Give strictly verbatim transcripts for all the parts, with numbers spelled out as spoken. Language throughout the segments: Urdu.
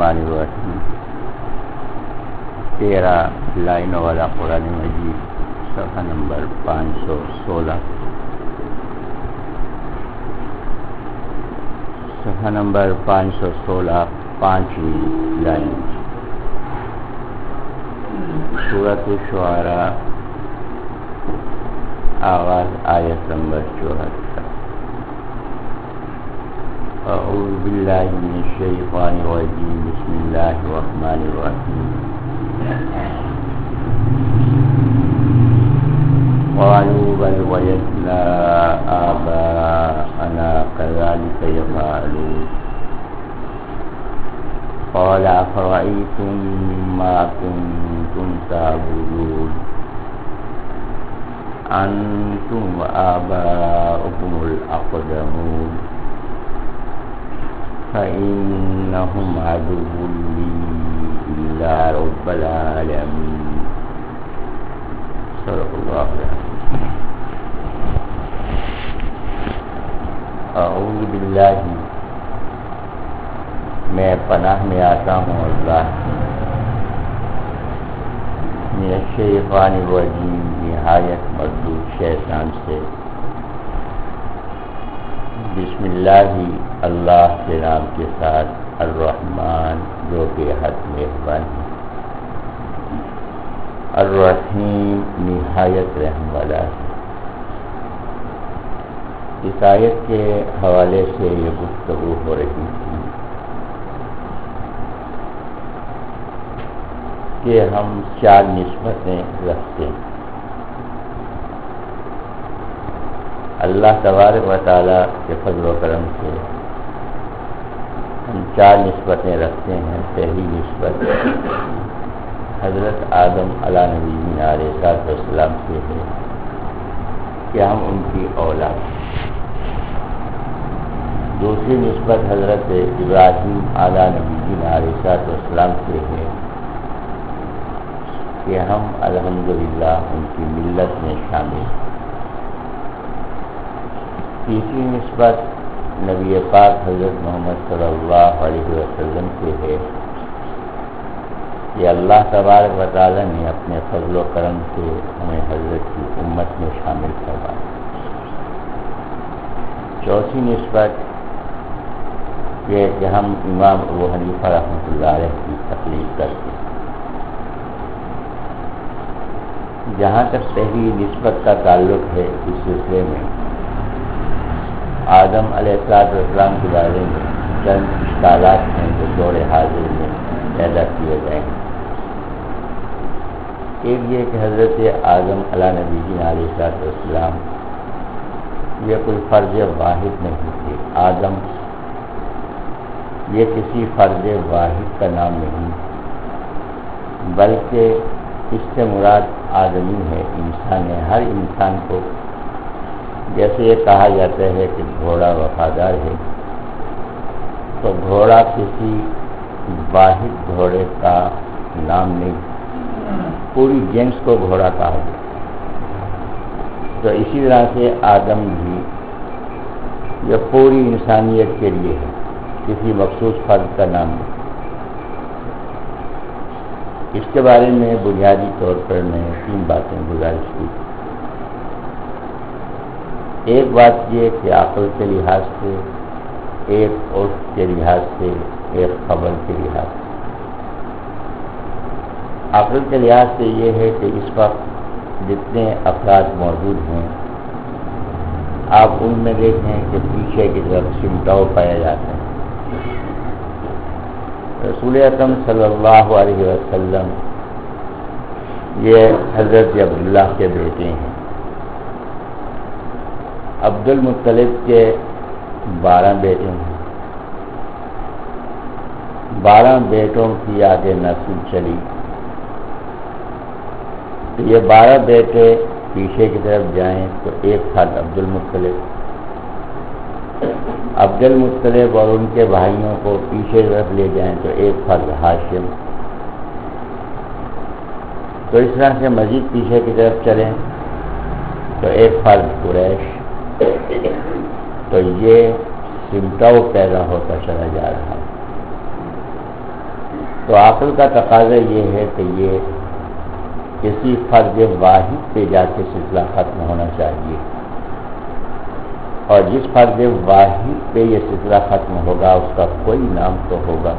الرحمن الرحیم تیرہ لائنوں والا قرآن مجید صفحہ نمبر پانچ سو سولہ صفحہ نمبر پانچ سو سولہ پانچویں لائن سورۃ الشعراء آغاز آیت نمبر چوہتر اعوذ باللہ من الشیطان الرجیم بسم اللہ الرحمن الرحیم قالوا بل وجدنا آباءنا كذلك يفعلون قال أفرأيتم ما كنتم تعبدون أنتم وآباؤكم الأقدمون فإنهم عدو لي إلا رب العالمين صدق الله العظيم اعوذ باللہ میں پناہ میں آتا ہوں اللہ من الشیطان الرجیم نہایت مردود شیطان سے بسم اللہ اللہ کے نام کے ساتھ الرحمن جو بے حد مہربان ہے الرحیم نہایت رحم والا ہے۔ اس آیت کے حوالے سے یہ گفتگو ہو رہی تھی کہ ہم چار نسبتیں رکھتے ہیں۔ اللہ تبارک و تعالیٰ کے فضل و کرم سے ہم چار نسبتیں رکھتے ہیں۔ پہلی نسبت حضرت آدم علیہ نبی علیہ السلام سے ہے کہ ہم ان کی اولاد ہیں۔ دوسری نسبت حضرت ابراہیم علیہ نبی علیہ السلام سے ہے کہ ہم الحمدللہ ان کی ملت میں شامل ہیں۔ تیسری نسبت نبی پاک حضرت محمد صلی اللہ علیہ وسلم سے ہے کہ اللہ تبارک و تعالیٰ نے اپنے فضل و کرم سے ہمیں حضرت کی امت میں شامل کروایا۔ چوتھی نسبت یہ کہ ہم امام ابو حنیفہ رحمۃ اللہ علیہ کی تقلید کرتے ہیں۔ جہاں تک پہلی نسبت کا تعلق ہے اس سلسلے میں آدم علیہ السلام کے بارے میں چند اشکالات ہیں جو دور حاضر میں پیدا کیے گئے ہیں۔ ایک یہ کہ حضرت آدم علیہ نبی علیہ السلام یہ کوئی فرض واحد نہیں تھے۔ آدم یہ کسی فرض واحد کا نام نہیں بلکہ اس سے مراد آدمی ہے، انسان ہے۔ ہر انسان کو جیسے یہ کہا جاتا ہے کہ گھوڑا وفادار ہے، تو گھوڑا کسی واحد گھوڑے کا نام نہیں، پوری جنس کو گھوڑا کہا گیا۔ تو اسی طرح سے آدم بھی یہ پوری انسانیت کے لیے ہے، کسی مخصوص فرد کا نام نہیں۔ اس کے بارے میں بنیادی طور پر میں تین باتیں گزارش کی۔ ایک بات یہ کہ عقل کے لحاظ سے، ایک عرف کے لحاظ سے، ایک خبر کے لحاظ سے۔ عقل کے لحاظ سے یہ ہے کہ اس وقت جتنے افراد موجود ہیں آپ ان میں دیکھیں کہ پیچھے کی طرف سمٹاؤ پایا جاتا ہے۔ رسول اکرم صلی اللہ علیہ وسلم یہ حضرت عبداللہ کے بیٹے ہیں۔ عبد المطلب کے بارہ بیٹے ہیں۔ بارہ بیٹوں کی آگے نسل چلی تو یہ بارہ بیٹے پیچھے کی طرف جائیں تو ایک تھا عبد المطلب۔ عبد المطلب اور ان کے بھائیوں کو پیچھے کی طرف لے جائیں تو ایک فرد ہاشم۔ تو اس طرح سے مزید پیچھے کی طرف چلیں تو ایک فرد قریش۔ تو یہ سمٹاؤ پیدا ہوتا چلا جا رہا ہے۔ تو عقل کا تقاضا یہ ہے کہ یہ کسی فرد واحد پہ جا کے سلسلہ ختم ہونا چاہیے، اور جس فرد واحد پہ یہ سلسلہ ختم ہوگا اس کا کوئی نام تو ہوگا۔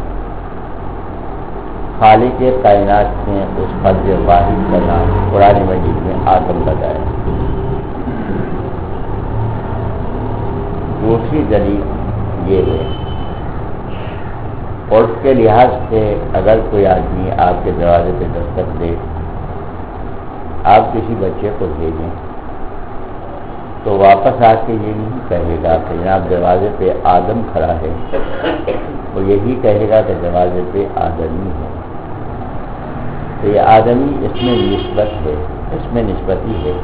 خالق کائنات نے اس فرد واحد کا نام قرآن مجید میں آدم بتایا۔ دوسری دلیل یہ ہے، عرف کے لحاظ سے اگر کوئی آدمی آپ کے دروازے پہ دستک دے، آپ کسی بچے کو بھیجیں تو واپس آ کے یہ نہیں کہے گا کہ جناب دروازے پہ آدم کھڑا ہے، وہ یہی کہے گا کہ دروازے پہ آدمی ہے۔ تو یہ آدمی اس میں نسبت ہے، اس میں نسبتی ہے،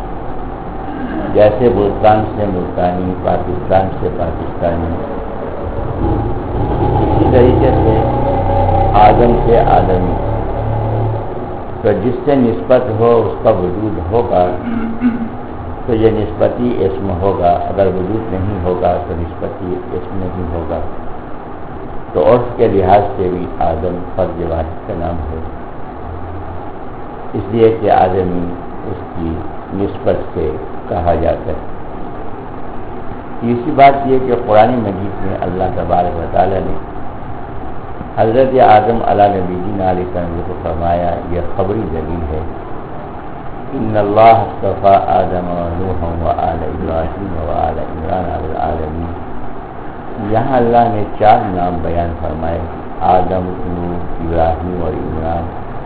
جیسے ملتان سے ملتانی، پاکستان سے پاکستانی، اسی طریقے سے آدم سے آدمی۔ تو جس سے نسبت ہو اس کا وجود ہوگا تو یہ نسبتی اسم ہوگا، اگر وجود نہیں ہوگا تو نسبتی اسم نہیں ہوگا۔ تو عرف کے لحاظ سے بھی آدم فرد واحد کا نام ہے، اس لیے کہ آدمی اس کی نسبت سے کہا جاتا ہے۔ تیسری بات یہ کہ قرآن مجید میں اللہ تبارک و تعالیٰ نے حضرت آدم علیہ نبینا علیہ السلام کو فرمایا، یہ خبری دلیل ہے، ان اللہ اصطفیٰ آدم و نوح و آل ابراہیم و آل عمران علی العالمین۔ یہاں اللہ نے چار نام بیان فرمائے، آدم، نوح، ابراہیم اور عمران۔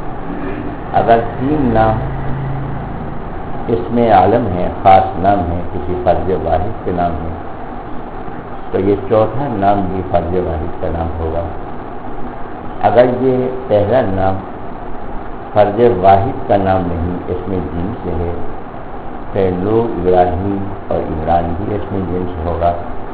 اگر تین نام اس میں عالم ہے، خاص نام ہے، کسی فرد واحد کے نام ہے، تو یہ چوتھا نام بھی فرد واحد کا نام ہوگا۔ اگر یہ پہلا نام فرد واحد کا نام نہیں، اس میں جنس ہے، پھر نوح، ابراہیم اور عمران بھی اس میں جنس ہوگا،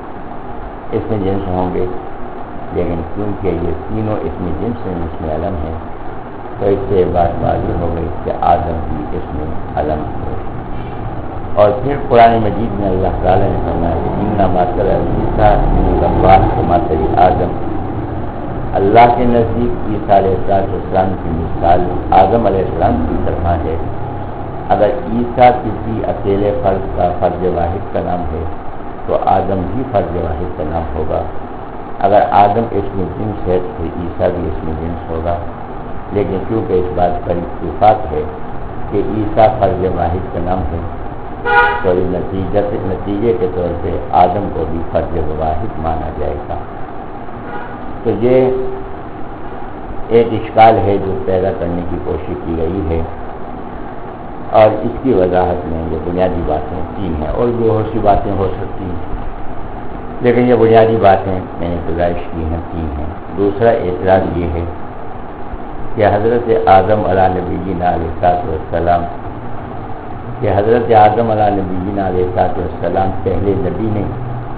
اس میں جنس ہوں گے، لیکن کیونکہ یہ تینوں اس میں جنس ہیں، اس میں علم ہے، تو اس سے بات واضح ہو گئی کہ آدم بھی اس میں علم ہے۔ اور پھر قرآن مجید میں اللہ تعالیٰ نے فرمایا کہ ان مثل عیسیٰ عند اللہ کمثل آدم، اللہ کے نزدیک عیسیٰ علیہ السلام کی مثال آدم علیہ السلام کی طرح ہے۔ اگر عیسیٰ کسی اکیلے فرد کا فرد واحد کا نام ہے تو آدم بھی فرد واحد کا نام ہوگا۔ اگر آدم اس میں جنس ہے تو عیسیٰ بھی اس میں جنس ہوگا، لیکن کیونکہ اس بات پر اتفاق ہے کہ عیسیٰ فرد واحد کا نام ہے، تو نتیجہ نتیجے کے طور پہ آدم کو بھی فرد واحد مانا جائے گا۔ تو یہ ایک اشکال ہے جو پیدا کرنے کی کوشش کی گئی ہے، اور اس کی وضاحت میں یہ بنیادی باتیں تین ہیں، اور بھی بہت سی باتیں ہو سکتی ہیں، لیکن یہ بنیادی باتیں میں نے گزارش کی ہیں، تین ہیں۔ دوسرا اعتراض یہ ہے کہ حضرت آدم علیہ نبینا علیہ السلام کہ حضرت آدم علیہ نبینا علیہ السلام پہلے نبی نہیں،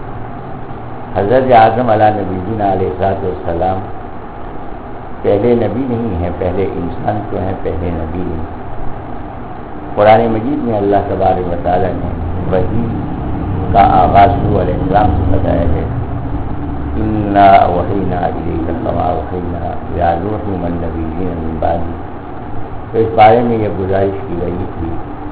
حضرت آدم علیہ نبینا علیہ السلام پہلے نبی نہیں ہیں، پہلے انسان تو ہیں، پہلے نبی نہیں۔ قرآن مجید میں اللہ تبارک و تعالیٰ نے وحی کا آغاز نوح علیہ السلام سے بتایا ہے، انا اوحینا الیک کما اوحینا الی نوح والنبیین من بعدہ۔ تو اس بارے میں یہ گزارش کی گئی تھی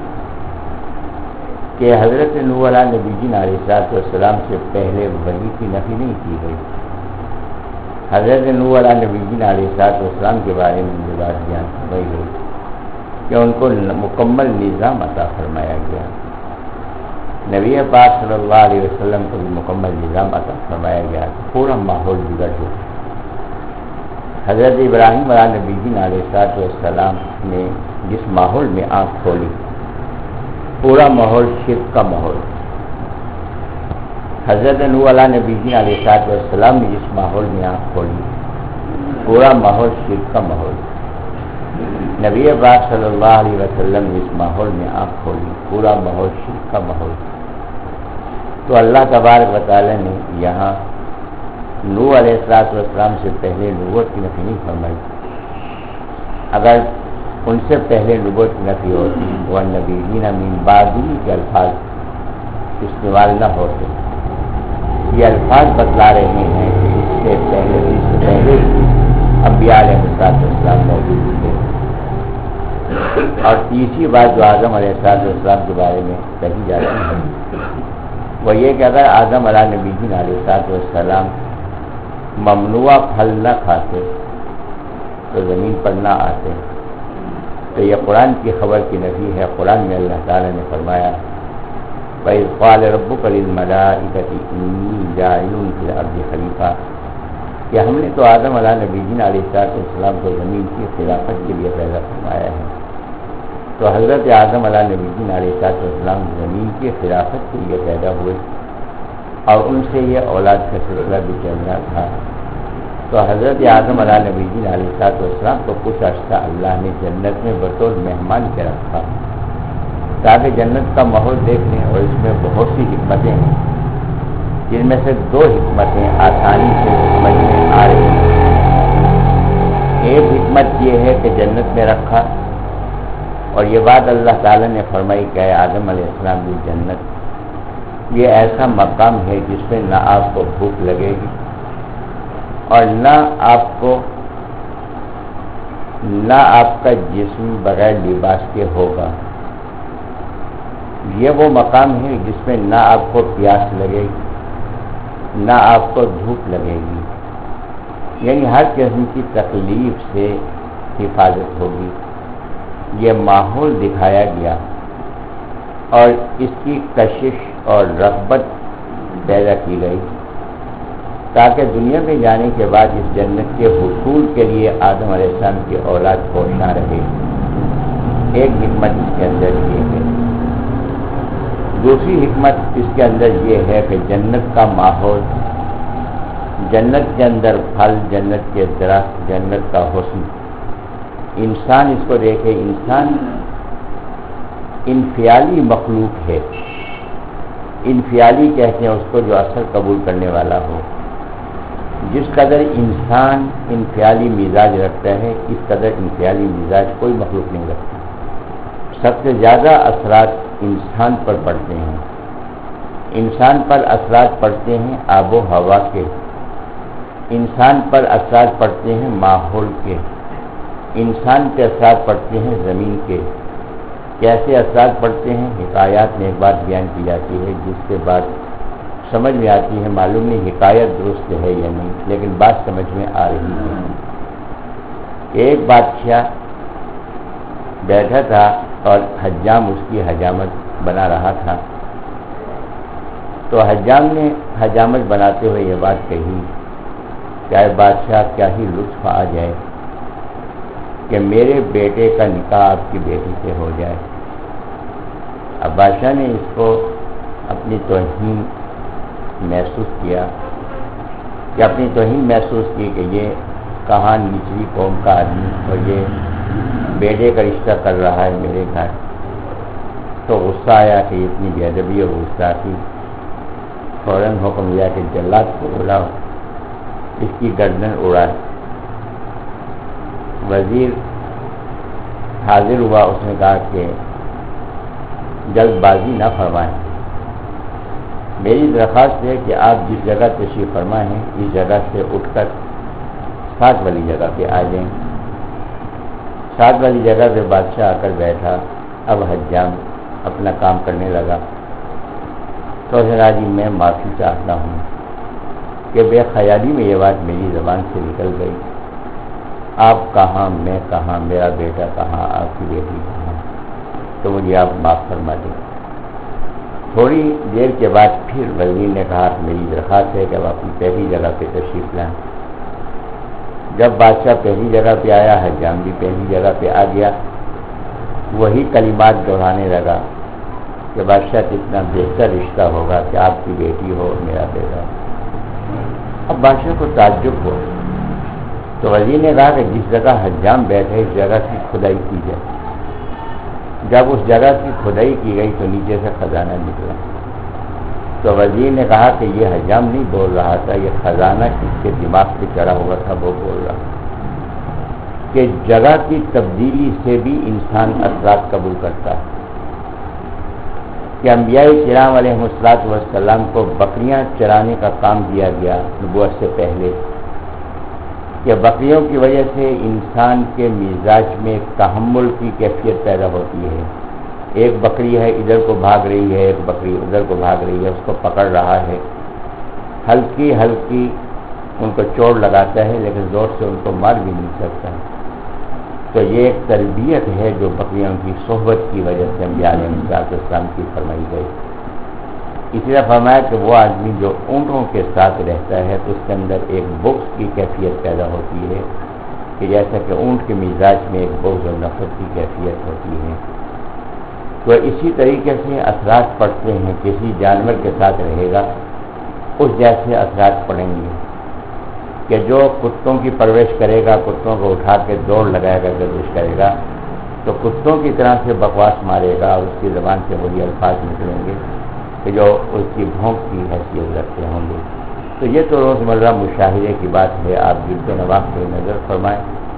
کہ حضرت نوح علیہ نبینا علیہ السلام سے پہلے وحی کی نفی نہیں کی گئی۔ حضرت نوح علیہ نبینا علیہ السلام کے بارے میں یہ بات بیان کی گئی کہ ان کو مکمل نظام عطا فرمایا گیا، نبی پاک صلی اللہ علیہ وسلم کو بھی مکمل نظام عطا فرمایا گیا، پورا ماحول بگڑ ہو۔ حضرت ابراہیم علیہ نبینا علیہ السلام نے جس ماحول میں آنکھ کھولی، پورا ماحول شرک کا ماحول۔ حضرت نوح علیہ نبینا علیہ السلام نے جس ماحول میں آنکھ کھولی، پورا ماحول شرک کا ماحول۔ نبی پاک صلی اللہ علیہ وسلم نے اس ماحول میں آنکھ کھولی، پورا ماحول شرک کا ماحول۔ تو اللہ تبارک و تعالیٰ نے یہاں نوح علیہ السلام سے پہلے نبوت کی نفی نہیں فرمائی۔ اگر ان سے پہلے نبوت کی نفی ہوتی والنبیین من بعدہ کے الفاظ استعمال نہ ہوتے۔ یہ الفاظ بتلا رہے ہیں کہ اس سے پہلے اس سے پہلے انبیاء علیہ السلام موجود تھے. اور تیسری بات جو آدم علیہ السلام کے بارے میں کہی جاتی ہے وہ یہ کہ اگر آدم علیہ نبی علیہ السلام ممنوع پھل نہ کھاتے تو زمین پر نہ آتے. تو یہ قرآن کی خبر کی نفی ہے. قرآن میں اللہ تعالیٰ نے فرمایا وَإِذْ قَالَ رَبُّكَ لِلْمَلَائِكَةِ إِنِّي جَاعِلٌ فِي الْأَرْضِ خَلِيفَةً کہ ہم نے تو آدم علیہ نبی علیہ السلام کو زمین کی خلافت کے لیے پیدا فرمایا ہے. تو حضرت آدم علیہ نبی علیہ السلام زمین کی خلافت کے لیے پیدا ہوئے اور ان سے یہ اولاد کا سلسلہ بھی چلنا تھا. تو حضرت آدم علیہ نبی علیہ السلام کو کچھ عرصہ اللہ نے جنت میں بطور مہمان کے رکھا تاکہ جنت کا ماحول دیکھ لیں. اور اس میں بہت سی حکمتیں ہیں جن میں سے دو حکمتیں آسانی سے سمجھ میں آ رہی ہیں. ایک حکمت یہ ہے کہ جنت میں رکھا اور یہ بات اللہ تعالیٰ نے فرمائی کہ آدم علیہ السلام کی جنت یہ ایسا مقام ہے جس میں نہ آپ کو بھوک لگے گی اور نہ آپ کو نہ آپ کا جسم بغیر لباس کے ہوگا. یہ وہ مقام ہے جس میں نہ آپ کو پیاس لگے گی نہ آپ کو دھوپ لگے گی. یعنی ہر قسم کی تکلیف سے حفاظت ہوگی. یہ ماحول دکھایا گیا اور اس کی کشش اور رغبت پیدا کی گئی تاکہ دنیا میں جانے کے بعد اس جنت کے حصول کے لیے آدم علیہ السلام کی اولاد کوشاں رہے. ایک حکمت اس کے اندر یہ ہے. دوسری حکمت اس کے اندر یہ ہے کہ جنت کا ماحول، جنت کے اندر پھل، جنت کے درخت، جنت کا حسن، انسان اس کو دیکھے. انسان انفعالی مخلوق ہے. انفعالی کہتے ہیں اس کو جو اثر قبول کرنے والا ہو. جس قدر انسان انفعالی مزاج رکھتا ہے اس قدر انفعالی مزاج کوئی مخلوق نہیں رکھتا. سب سے زیادہ اثرات انسان پر پڑتے ہیں. انسان پر اثرات پڑتے ہیں آب و ہوا کے، انسان پر اثرات پڑتے ہیں ماحول کے، انسان کے اثرات پڑتے ہیں زمین کے. کیسے اثرات پڑتے ہیں؟ حکایات میں ایک بات بیان کی جاتی ہے جس کے بعد سمجھ میں آتی ہے. معلوم نہیں حکایت درست ہے یا نہیں لیکن بات سمجھ میں آ رہی ہے. ایک بادشاہ بیٹھا تھا اور حجام اس کی حجامت بنا رہا تھا. تو حجام نے حجامت بناتے ہوئے یہ بات کہی کہ اے بادشاہ کیا ہی لطف آ جائے کہ میرے بیٹے کا نکاح آپ کی بیٹی سے ہو جائے. اب بادشاہ نے اس کو اپنی توہین محسوس کیا کہ اپنی توہین محسوس کی کہ یہ کہاں نچلی قوم کا آدمی اور یہ بیٹے کا رشتہ کر رہا ہے میرے گھر. تو غصہ آیا کہ اتنی بے ادبی اور غصہ کی. فوراً حکم دیا کہ جلاد کو بلاؤ، اس کی گردن اڑائے. وزیر حاضر ہوا. اس نے کہا کہ جلد بازی نہ فرمائیں، میری درخواست ہے کہ آپ جس جگہ تشریف فرما ہیں اس جگہ سے اٹھ کر ساتھ والی جگہ پہ آ جائیں. ساتھ والی جگہ پہ بادشاہ آ کر بیٹھا. اب حجام اپنا کام کرنے لگا. تو جی میں معافی چاہتا ہوں کہ بے خیالی میں یہ بات میری زبان سے نکل گئی. آپ کہاں، میں کہاں، میرا بیٹا کہاں، آپ کی بیٹی کہاں، تو مجھے آپ معاف فرما دیں. تھوڑی دیر کے بعد پھر وزیر نے کہا کہ میری درخواست ہے کہ آپ اپنی پہلی جگہ پہ تشریف لائیں. جب بادشاہ پہلی جگہ پہ آیا حجام بھی پہلی جگہ پہ آ گیا. وہی کلمات دہرانے لگا کہ بادشاہ کتنا بہتر رشتہ ہوگا کہ آپ کی بیٹی ہو اور میرا بیٹا. اب بادشاہ کو تعجب ہو. تو وزیر نے کہا کہ جس جگہ حجام بیٹھے اس جگہ کی کھدائی کی جائے. جب اس جگہ کی کھدائی کی گئی تو نیچے سے خزانہ نکلا. تو وزیر نے کہا کہ یہ حجام نہیں بول رہا تھا، یہ خزانہ کس کے دماغ پہ چڑھا ہوا تھا وہ بول رہا کہ جگہ کی تبدیلی سے بھی انسان اثرات قبول کرتا ہے. کہ انبیاء کرام علیہ الصلوۃ والسلام کو بکریاں چرانے کا کام دیا گیا نبوت سے پہلے. کہ بکریوں کی وجہ سے انسان کے مزاج میں تحمل کی کیفیت پیدا ہوتی ہے. ایک بکری ہے ادھر کو بھاگ رہی ہے، ایک بکری ادھر کو بھاگ رہی ہے، اس کو پکڑ رہا ہے، ہلکی ہلکی ان کو چوٹ لگاتا ہے لیکن زور سے ان کو مار بھی نہیں سکتا. تو یہ ایک تربیت ہے جو بکریوں کی صحبت کی وجہ سے انبیاء علیہ السلام کی فرمائی گئی. اسی طرح فرمایا کہ وہ آدمی جو اونٹوں کے ساتھ رہتا ہے تو اس کے اندر ایک بغض کی کیفیت پیدا ہوتی ہے، کہ جیسا کہ اونٹ کے مزاج میں ایک بغض اور نفرت کی کیفیت ہوتی ہے. تو اسی طریقے سے اثرات پڑتے ہیں. کسی جانور کے ساتھ رہے گا اس جیسے اثرات پڑیں گے، کہ جو کتوں کی پرورش کرے گا، کتوں کو اٹھا کے دوڑ لگائے گا، گردش کرے گا، تو کتوں کی طرح سے بکواس مارے گا، اس کی زبان سے وہی الفاظ نکلیں گے کہ جو اس کی بھونک کی حیثیت رکھتے ہوں گے. تو یہ تو روزمرہ مشاہدے کی بات ہے. آپ جلد نواز پہ نظر فرمائیں.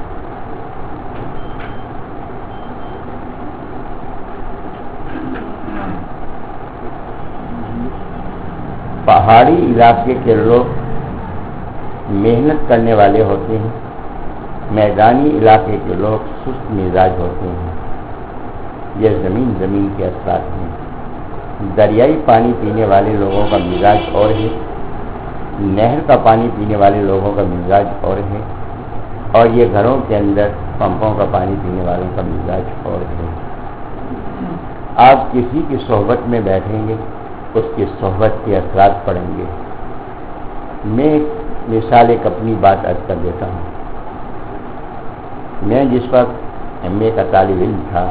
پہاڑی علاقے کے لوگ محنت کرنے والے ہوتے ہیں، میدانی علاقے کے لوگ سست مزاج ہوتے ہیں. یہ زمین زمین کے اثرات ہیں. دریائی پانی پینے والے لوگوں کا مزاج اور ہے، نہر کا پانی پینے والے لوگوں کا مزاج اور ہے، اور یہ گھروں کے اندر پمپوں کا پانی پینے والوں کا مزاج اور ہے. آپ کسی کی صحبت میں بیٹھیں گے اس کی صحبت کے اثرات پڑیں گے. میں مثال ایک اپنی بات عرض کر دیتا ہوں. میں جس وقت ایم اے کا طالب علم تھا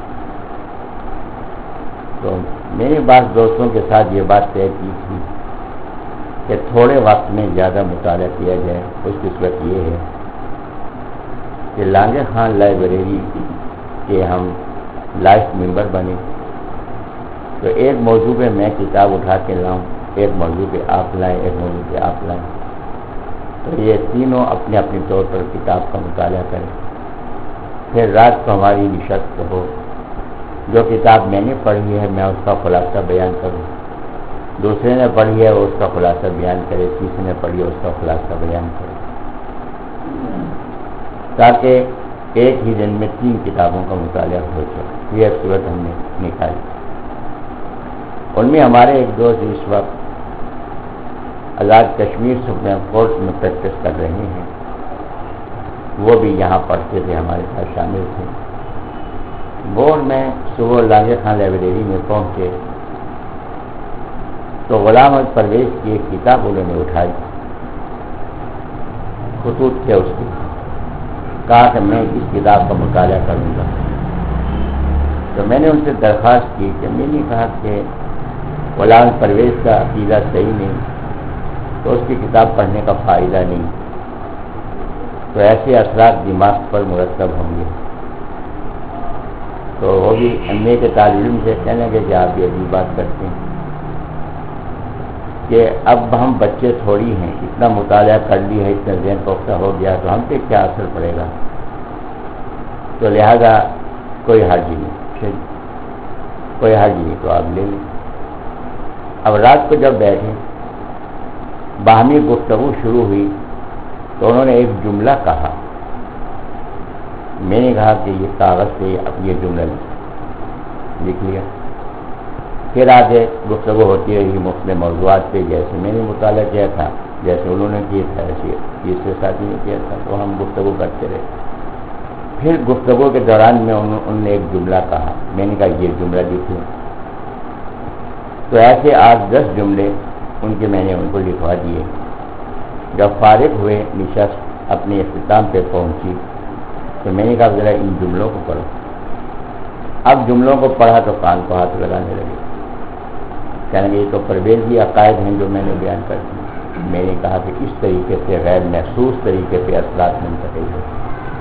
تو میں نے بعض دوستوں کے ساتھ یہ بات طے کی تھی کہ تھوڑے وقت میں زیادہ مطالعہ کیا جائے. اس کی صورت یہ ہے کہ لانگے خان لائبریری کے ہم لائف ممبر بنے تو ایک موضوع پہ میں کتاب اٹھا کے لاؤں، ایک موضوع پہ آپ لائیں، ایک موضوع پہ آپ لائیں، تو یہ تینوں اپنے اپنے طور پر کتاب کا مطالعہ کریں. پھر رات کو ہماری نشست ہو، جو کتاب میں نے پڑھی ہے میں اس کا خلاصہ بیان کروں، دوسرے نے پڑھی ہے اس کا خلاصہ بیان کرے، تیسرے نے پڑھی ہے اس کا خلاصہ بیان کرے، تاکہ ایک ہی دن میں تین کتابوں کا مطالعہ ہو جائے. یہ صورت ہم نے نکالی. ان میں ہمارے ایک دوست اس وقت آزاد کشمیر سپریم کورٹ میں پریکٹس کر رہے ہیں، وہ بھی یہاں پڑھتے تھے، ہمارے ساتھ شامل تھے. وہ میں صبح لانگے خان لائبریری میں پہنچے تو غلام احمد پرویز کی ایک کتاب انہوں نے اٹھائی، خطوط تھے اس کے. کہا کہ میں اس کتاب کا مطالعہ کروں گا. تو میں نے ان سے درخواست کی کہ میں نے کہا کہ غلام پرویز کا عقیدہ صحیح نہیں تو اس کی کتاب پڑھنے کا فائدہ نہیں، تو ایسے اثرات دماغ پر مرتب ہوں گے. تو وہ بھی ایم اے کے طالب علم سے کہنے لگے کہ آپ یہ بھی بات کرتے ہیں کہ اب ہم بچے تھوڑی ہیں، اتنا مطالعہ کر لی ہے، اتنا ذہن پختہ ہو گیا تو ہم پہ کیا اثر پڑے گا، تو لہذا کوئی حرج نہیں، کوئی حرج نہیں تو آپ لے لیں. اب رات کو جب بیٹھے باہمی گفتگو شروع ہوئی تو انہوں نے ایک جملہ کہا. میں نے کہا کہ یہ کاغذ سے اب یہ جملہ لکھ لیا. پھر آگے گفتگو ہوتی رہی مختلف موضوعات پہ، جیسے میں نے مطالعہ کیا تھا، جیسے انہوں نے کیا تھا، ایسے تیسرے ساتھی نے کیا تھا، تو ہم گفتگو کرتے رہے. پھر گفتگو کے دوران میں انہوں نے ایک جملہ کہا. میں نے کہا یہ جملہ لکھیں. تو ایسے آٹھ دس جملے ان کے میں نے ان کو لکھوا دیے. جب فارغ ہوئے، نشست اپنے اختتام پہ پہنچی تو میں نے کہا ذرا ان جملوں کو پڑھو. اب جملوں کو پڑھا تو کان کو ہاتھ لگانے لگے، کہنے لگے یہ تو پرویزی عقائد ہیں جو میں نے بیان کر دی. میں نے کہا کہ اس طریقے سے غیر محسوس طریقے پہ اثرات منتقل ہوتے.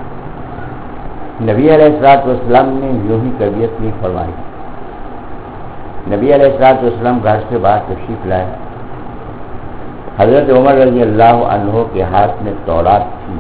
نبی علیہ الصلوۃ والسلام نے یوں ہی تربیت نہیں فرمائی. نبی علیہ الصلوۃ والسلام گھر سے باہر تشریف لائے. حضرت عمر رضی اللہ عنہ کے ہاتھ میں تورات تھی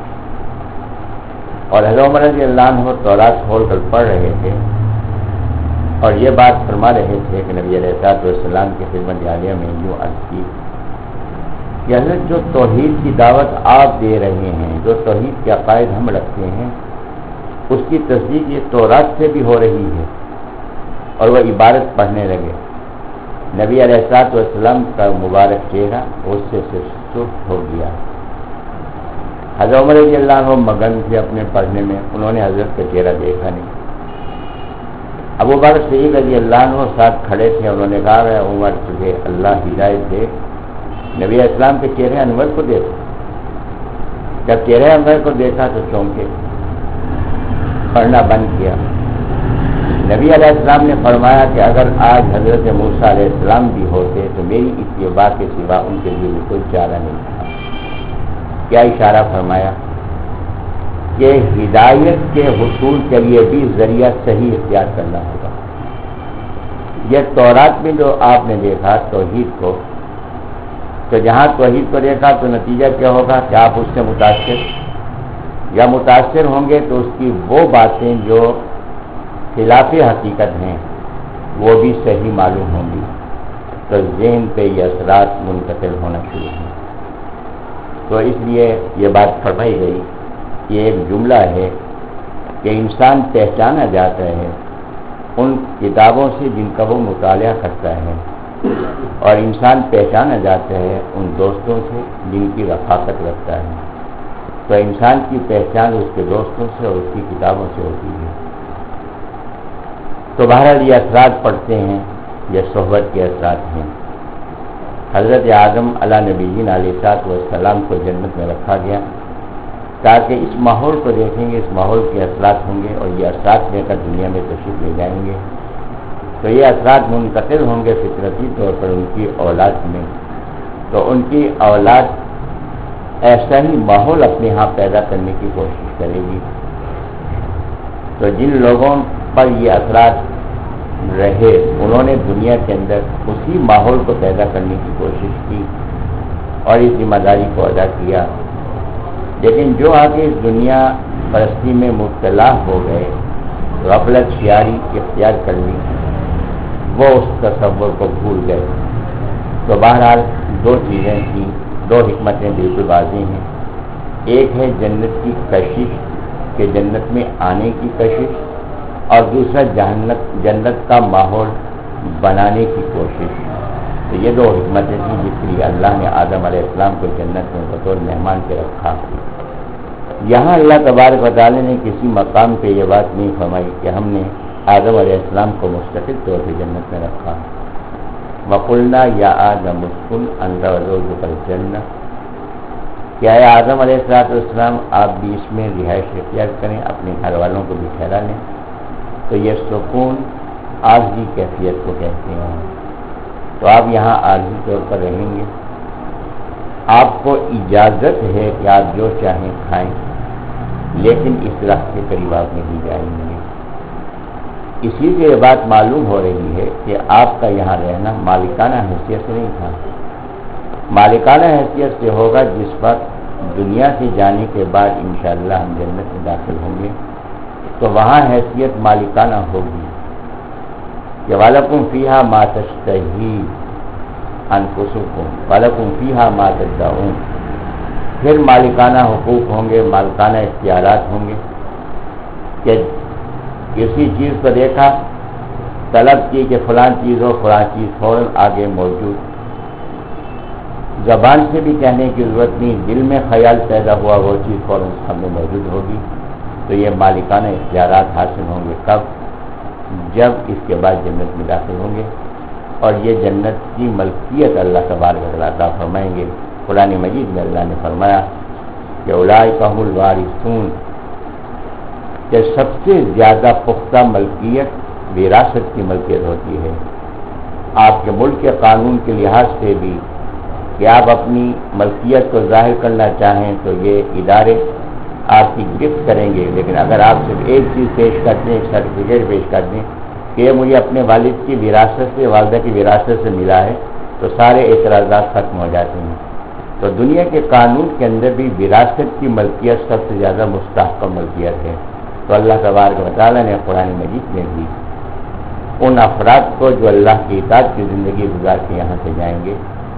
اور حضرت عمر رضی اللہ عنہ تورات کھول کر پڑھ رہے تھے اور یہ بات فرما رہے تھے کہ نبی علیہ الصلوۃ والسلام کی خدمت عالیہ میں یوں عرض کی کہ حضرت جو توحید کی دعوت آپ دے رہے ہیں، جو توحید کے عقائد ہم رکھتے ہیں، اس کی تصدیق یہ تورات سے بھی ہو رہی ہے۔ اور وہ عبارت پڑھنے لگے۔ نبی علیہ الصلوۃ والسلام کا مبارک چہرہ اس سے سرخ ہو گیا۔ حضرت عمر رضی اللہ عنہ مگن تھے اپنے پڑھنے میں، انہوں نے حضرت کا چہرہ دیکھا نہیں۔ ابو بکر صدیق رضی اللہ عنہ ساتھ کھڑے تھے، انہوں نے کہا ہے عمر تجھے اللہ ہدایت دے، نبی علیہ السلام کے چہرے انور کو دیکھا۔ جب چہرے انور کو دیکھا تو چونکے، پڑھنا بند کیا۔ نبی علیہ السلام نے فرمایا کہ اگر آج حضرت موسیٰ علیہ السلام بھی ہوتے تو میری اتباع کے سوا ان کے لیے بھی کوئی چارہ نہیں تھا۔ کیا اشارہ فرمایا کہ ہدایت کے حصول کے لیے بھی ذریعہ صحیح اختیار کرنا ہوگا۔ یہ تورات میں جو آپ نے دیکھا توحید کو، تو جہاں توحید کو دیکھا تو نتیجہ کیا ہوگا کہ آپ اس سے متاثر یا متاثر ہوں گے تو اس کی وہ باتیں جو خلاف حقیقت ہیں وہ بھی صحیح معلوم ہوں گی، تو ذہن پہ یہ اثرات منتقل ہونا شروع ہوں۔ تو اس لیے یہ بات فرمائی گئی، یہ ایک جملہ ہے کہ انسان پہچانا جاتا ہے ان کتابوں سے جن کا وہ مطالعہ کرتا ہے، اور انسان پہچانا جاتا ہے ان دوستوں سے جن کی رفاقت رکھتا ہے۔ تو انسان کی پہچان اس کے دوستوں سے اور اس کی کتابوں سے ہوتی ہے۔ تو بہرحال یہ اثرات پڑھتے ہیں، یہ صحبت کے اثرات ہیں۔ حضرت آدم علیہ نبیین علیہ الصلوۃ والسلام کو جنت میں رکھا گیا تاکہ اس ماحول کو دیکھیں گے، اس ماحول کے اثرات ہوں گے اور یہ اثرات لے کر دنیا میں تشریف لے جائیں گے۔ تو یہ اثرات منتقل ہوں گے فطرتی طور پر ان کی اولاد میں، تو ان کی اولاد ایسا ہی ماحول اپنے ہاں پیدا کرنے کی کوشش کرے گی۔ تو جن لوگوں پر یہ اثرات رہے انہوں نے دنیا کے اندر اسی ماحول کو پیدا کرنے کی کوشش کی اور اس ذمہ داری کو ادا کیا۔ لیکن جو آگے اس دنیا پرستی میں مبتلا ہو گئے، غفلت شیاری اختیار کر لی، وہ اس تصور کو بھول گئے۔ تو بہرحال دو چیزیں تھیں، دو حکمتیں بالکل واضح ہیں۔ ایک ہے جنت کی کشش کہ جنت میں آنے کی کشش، اور دوسرا جہنت جنت کا ماحول بنانے کی کوشش۔ تو یہ دو حکمتیں تھیں جس کے لیے اللہ نے آدم علیہ السلام کو جنت میں بطور مہمان کے رکھا۔ یہاں اللہ تبارک و تعالی نے کسی مقام پہ یہ بات نہیں فرمائی کہ ہم نے آدم علیہ السلام کو مستقل طور پہ جنت میں رکھا۔ وَقُلْنَا يَا آدَمُ اسْكُنْ أَنْتَ وَزَوْجُكَ الْجَنَّةَ، کیا ہے آدم علیہ السلام آپ بھی اس میں رہائش اختیار کریں، اپنے گھر والوں کو بھی ٹھہرا لیں۔ تو یہ سکون عارضی کیفیت کو کہتے ہیں۔ تو آپ یہاں عارضی طور پر رہیں گے، آپ کو اجازت ہے کہ آپ جو چاہیں کھائیں، لیکن اس درخت کے قریب آپ نہیں جائیں گے۔ اسی سے یہ بات معلوم ہو رہی ہے کہ آپ کا یہاں رہنا مالکانہ حیثیت سے نہیں تھا، مالکانہ حیثیت سے ہوگا جس وقت دنیا سے جانے کے بعد انشاءاللہ ہم جنت میں داخل ہوں گے، تو وہاں حیثیت مالکانہ ہوگی کہ وَلَكُمْ فِيهَا مَا تَشْتَهِي أَنفُسُكُمْ وَلَكُمْ فِيهَا مَا تَدَّعُونَ۔ پھر مالکانہ حقوق ہوں گے، مالکانہ اختیارات ہوں گے کہ کسی چیز کو دیکھا، طلب کی کہ فلاں چیز ہو، فلاں چیز فوراً آگے موجود، زبان سے بھی کہنے کی ضرورت نہیں، دل میں خیال پیدا ہوا وہ چیز فوراً سامنے موجود ہوگی۔ تو یہ مالکانہ اختیارات حاصل ہوں گے کب؟ جب اس کے بعد جنت میں داخل ہوں گے، اور یہ جنت کی ملکیت اللہ تبارک و تعالیٰ عطا فرمائیں گے۔ قرآن مجید میں اللہ نے فرمایا کہ اولئک هم الوارثون، کہ سب سے زیادہ پختہ ملکیت وراثت کی ملکیت ہوتی ہے۔ آپ کے ملک کے قانون کے لحاظ سے بھی کہ آپ اپنی ملکیت کو ظاہر کرنا چاہیں تو یہ ادارے آپ کی گرفت کریں گے، لیکن اگر آپ صرف ایک چیز پیش کرتے ہیں، ایک سرٹیفکیٹ پیش کر دیں کہ یہ مجھے اپنے والد کی وراثت سے، والدہ کی وراثت سے ملا ہے، تو سارے اعتراضات ختم ہو جاتے ہیں۔ تو دنیا کے قانون کے اندر بھی وراثت کی ملکیت سب سے زیادہ مستحکم ملکیت ہے۔ تو اللہ تبارک و تعالیٰ نے قرآن مجید میں بھی ان افراد کو جو اللہ کی اطاعت کی زندگی گزار کے یہاں سے جائیں گے،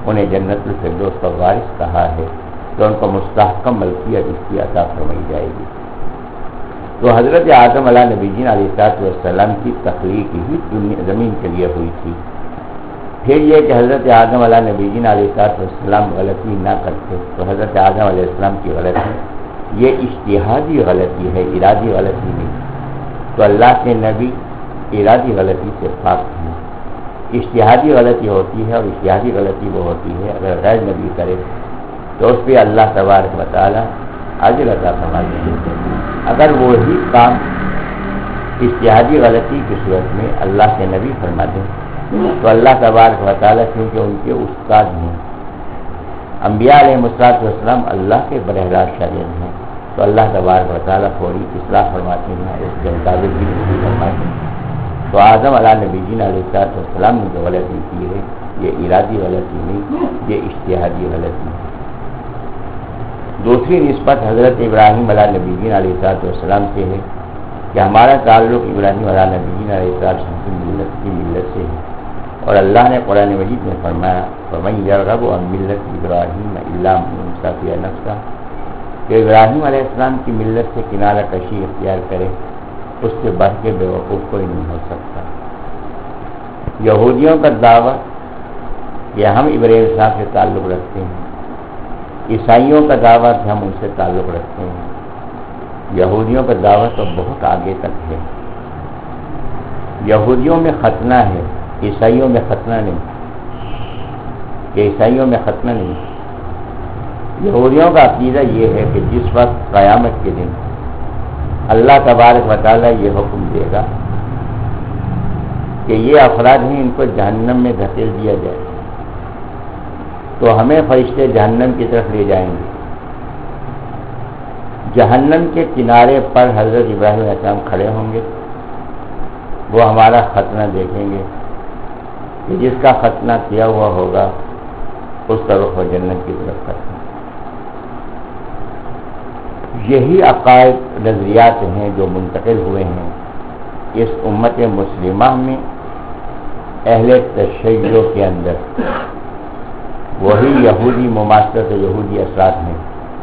انہیں جنت الفردوس کا وارث کہا ہے تو ان کو مستحکم ملکیت اس کی عطا فرمائی جائے گی۔ تو حضرت آدم علیہ نبی جین علیہ السلام کی تخلیق ہی زمین کے لیے ہوئی تھی۔ پھر یہ کہ حضرت آدم علیہ نبی جین علیہ السلام غلطی نہ کرتے تو حضرت آدم علیہ السلام کی غلطی یہ اجتہادی غلطی ہے، ارادی غلطی نہیں۔ تو اللہ کے نبی ارادی غلطی سے پاک ہیں۔ اجتہادی غلطی ہوتی ہے، اور اجتہادی غلطی وہ ہوتی ہے اگر غیر نبی کرے تو اس پہ اللہ تبارک و تعالیٰ اجر عطا فرماتے ہیں۔ اگر وہی کام اجتہادی غلطی کی صورت میں اللہ کے نبی فرما دیں تو اللہ تبارک و تعالیٰ کیونکہ ان کے استاد ہیں، انبیاء علیہ السلام اللہ کے براہ راست شاگرد ہیں، تو اللہ تبارک و تعالیٰ تھوڑی اصلاح فرماتے ہیں، اس کے مطابق بھی نہیں فرماتے ہیں۔ تو آدم علیہ نبی جین علیہ السلام نے جو غلطی کی ہے یہ ارادی غلطی نہیں، یہ اجتہادی غلطی ہے۔ دوسری نسبت حضرت ابراہیم علیہ نبی جین علیہ السلام سے ہے کہ ہمارا تعلق ابراہیم علیہ نبی جین علیہ السلام کی ملت کی ملت سے ہے، اور اللہ نے قرآن مجید میں فرمایا فَمَن يَرْغَبُ عَن مِّلَّةِ إِبْرَاهِيمَ إِلَّا مَن سَفِهَ نَفْسَهُ، کہ ابراہیم علیہ السلام کی ملت سے کنارہ کشی اختیار کرے اس سے بڑھ کے بے وقوف کوئی نہیں ہو سکتا۔ یہودیوں کا دعویٰ کہ ہم ابراہیم صاحب سے تعلق رکھتے ہیں، عیسائیوں کا دعویٰ کہ ہم ان سے تعلق رکھتے ہیں، یہودیوں کا دعویٰ تو بہت آگے تک ہے۔ یہودیوں میں ختنہ ہے، عیسائیوں میں ختنہ نہیں، کہ عیسائیوں میں ختنہ نہیں۔ یہودیوں کا عقیدہ یہ ہے کہ جس وقت قیامت کے دن اللہ تبارک و تعالیٰ یہ حکم دے گا کہ یہ افراد ہیں ان کو جہنم میں دھکیل دیا جائے، تو ہمیں فرشتے جہنم کی طرف لے جائیں گے۔ جہنم کے کنارے پر حضرت ابراہیم علیہ السلام کھڑے ہوں گے، وہ ہمارا ختنہ دیکھیں گے کہ جس کا ختنہ کیا ہوا ہوگا اس کا رخ و جنت کی طرف کرتے ہیں۔ یہی عقائد نظریات ہیں جو منتقل ہوئے ہیں اس امت مسلمہ میں اہل تشیع کے اندر، وہی یہودی مماثلت و یہودی اثرات ہیں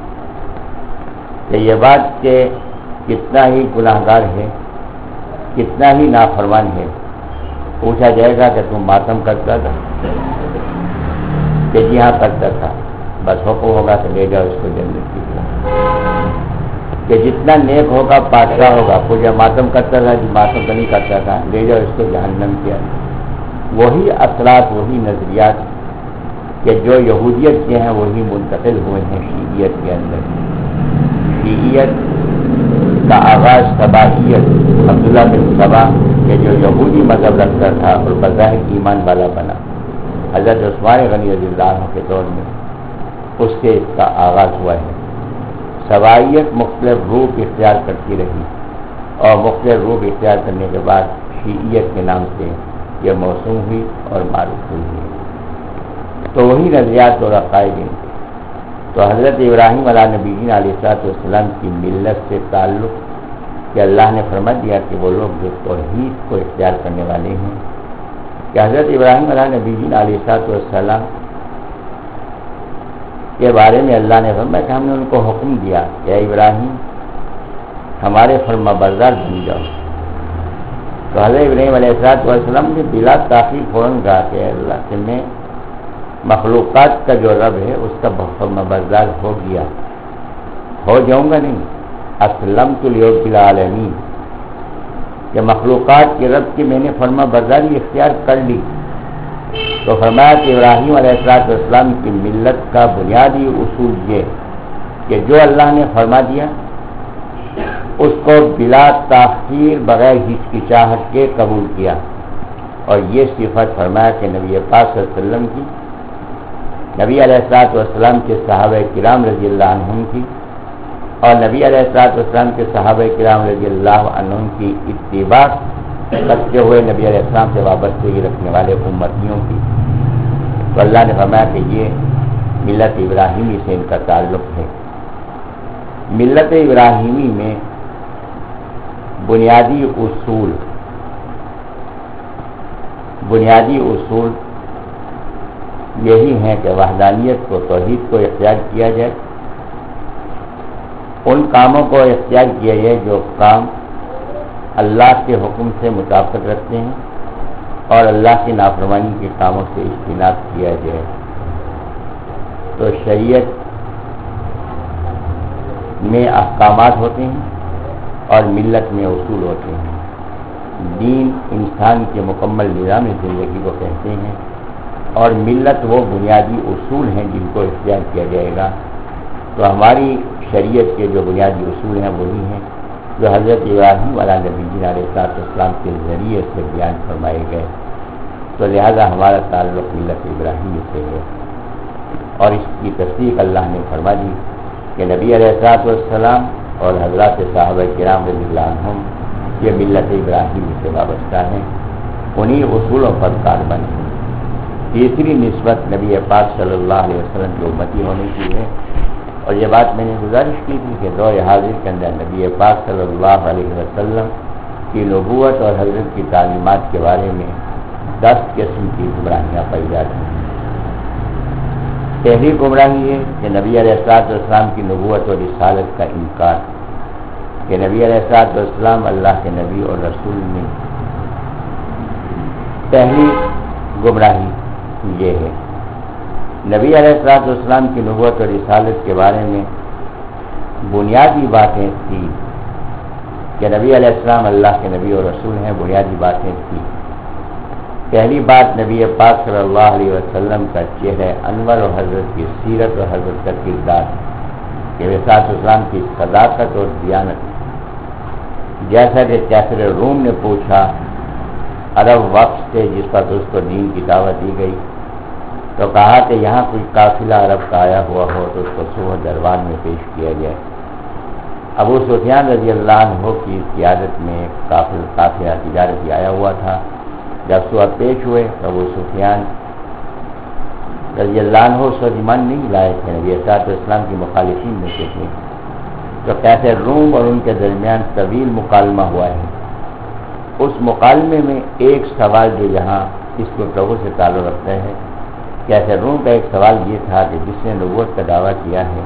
کہ یہ بات کہ کتنا ہی گناہ گار ہے، کتنا ہی نافرمان ہے، پوچھا جائے گا کہ تم ماتم کرتا تھا کہ جی ہاں کرتا تھا، بس حکم ہوگا کہ لے جاؤ اس کو جنت کی طرف۔ کہ جتنا نیک ہوگا بادشاہ ہوگا، پوچھا ماتم کرتا تھا جی ماتم تو نہیں کرتا تھا، لے جاؤ اس کو جہنم کے اندر۔ وہی اثرات وہی نظریات کہ جو یہودیت کے ہیں وہی منتقل ہوئے ہیں شیعیت کے اندر۔ شیعیت کا آغاز سبائیت عبداللہ بن سبا کہ جو یہودی مذہب رکھتا تھا اور بظاہر ایمان والا بنا، حضرت عثمان غنی رضی اللہ عنہ کے دور میں اس سے اس کا آغاز ہوا ہے۔ سبائیت مختلف روپ اختیار کرتی رہی اور مختلف روپ اختیار کرنے کے بعد شیعیت کے نام سے یہ موسوم ہوئی اور معروف ہوئی ہے۔ تو وہی نظریات اور عقائد ہیں۔ تو حضرت ابراہیم علیہ نبی علیہ السلام کی ملت سے تعلق کہ اللہ نے فرما دیا کہ وہ لوگ جو توحید کو اختیار کرنے والے ہیں، کہ حضرت ابراہیم علیہ نبی علیہ السلام کے بارے میں اللہ نے فرمایا کہ ہم نے ان کو حکم دیا کہ اے ابراہیم ہمارے فرما بردار بن جاؤ۔ تو حضرت ابراہیم علیہ السلام نے بلا تاخیر فوراً کہا کہ اللہ کہ میں مخلوقات کا جو رب ہے اس کا فرما بردار ہو گیا، ہو جاؤں گا نہیں، اسلمت لرب العالمین، کہ مخلوقات کے رب کی میں نے فرما برداری اختیار کر لی۔ تو فرمایا کہ ابراہیم علیہ السلام کی ملت کا بنیادی اصول یہ کہ جو اللہ نے فرما دیا اس کو بلا تاخیر بغیر ہچکچاہٹ کے قبول کیا، اور یہ صفت فرمایا کہ نبی پاک صلی اللہ علیہ وسلم کی، نبی علیہ الصلوۃ والسلام کے صحابہ کرام رضی اللہ عنہم کی، اور نبی علیہ الصلوۃ والسلام کے صحابہ کرام رضی اللہ عنہم کی اتباع کرتے ہوئے نبی علیہ السلام سے وابستگی رکھنے والے امتیوں کی۔ تو اللہ نے فرمایا کہ یہ ملت ابراہیمی سے ان کا تعلق ہے۔ ملت ابراہیمی میں بنیادی اصول بنیادی اصول یہی ہیں کہ وحدانیت کو، توحید کو اختیار کیا جائے، ان کاموں کو اختیار کیا جائے جو کام اللہ کے حکم سے مطابقت رکھتے ہیں، اور اللہ کی نافرمانی کے کاموں سے اجتناب کیا جائے۔ تو شریعت میں احکامات ہوتے ہیں اور ملت میں اصول ہوتے ہیں۔ دین انسان کے مکمل نظام زندگی کو کہتے ہیں، اور ملت وہ بنیادی اصول ہیں جن کو اختیار کیا جائے گا۔ تو ہماری شریعت کے جو بنیادی اصول ہیں وہی ہیں جو حضرت ابراہیم علیہ نبی علیہ السلام کے ذریعے سے بیان فرمائے گئے۔ تو لہذا ہمارا تعلق ملت ابراہیم سے ہے، اور اس کی تصدیق اللہ نے فرما دی کہ نبی علیہ السلام اور حضرات صحابہ کرام رضی اللہ عنہم یہ ملت ابراہیم سے وابستہ ہیں، انہی اصولوں پر کاربن ہیں۔ تیسری نسبت نبی پاک صلی اللہ علیہ وسلم کی امتی ہونے کی ہے، اور یہ بات میں نے گزارش کی تھی کہ دور حاضر کے اندر نبی پاک صلی اللہ علیہ وسلم کی نبوت اور حضرت کی تعلیمات کے بارے میں دس قسم کی گمراہیاں پائی جاتی ہیں۔ پہلی گمراہی ہے کہ نبی علیہ السلام کی نبوت اور رسالت کا انکار، کہ نبی علیہ السلام اللہ کے نبی اور رسول نہیں۔ پہلی گمراہی یہ ہے نبی علیہ السلام کی نبوت اور رسالت کے بارے میں بنیادی باتیں تھیں کہ نبی علیہ السلام اللہ کے نبی اور رسول ہیں، بنیادی باتیں تھیں۔ پہلی بات نبی پاک صلی اللہ علیہ وسلم کا چہرہ انور اور حضرت کی سیرت اور حضرت کا کردار، کہ رسالت اسلام کی صداقت اور دیانت۔ جیسا کہ کیسر روم نے پوچھا عرب وقت سے جس پر اس کو دین کی دعوت دی گئی، تو کہا کہ یہاں کوئی قافلہ عرب کا آیا ہوا ہو تو اس کو صبح دربار میں پیش کیا جائے۔ ابو سفیان رضی اللہ عنہ کی قیادت میں ایک قافلہ قافلہ تجارتی آیا ہوا تھا۔ جب صبح پیش ہوئے تو ابو سفیان رضی اللہ عنہ اس وقت ایمان نہیں لائے تھے، نبی صلی اللہ علیہ وسلم کی مخالفین میں سے تھے۔ تو کیسے روم اور ان کے درمیان طویل مکالمہ ہوا ہے۔ اس مکالمے میں ایک سوال جو یہاں اس گفتگو سے تعلق رکھتا ہے، کیسے روم کا ایک سوال یہ تھا کہ جس نے نبوت کا دعویٰ کیا ہے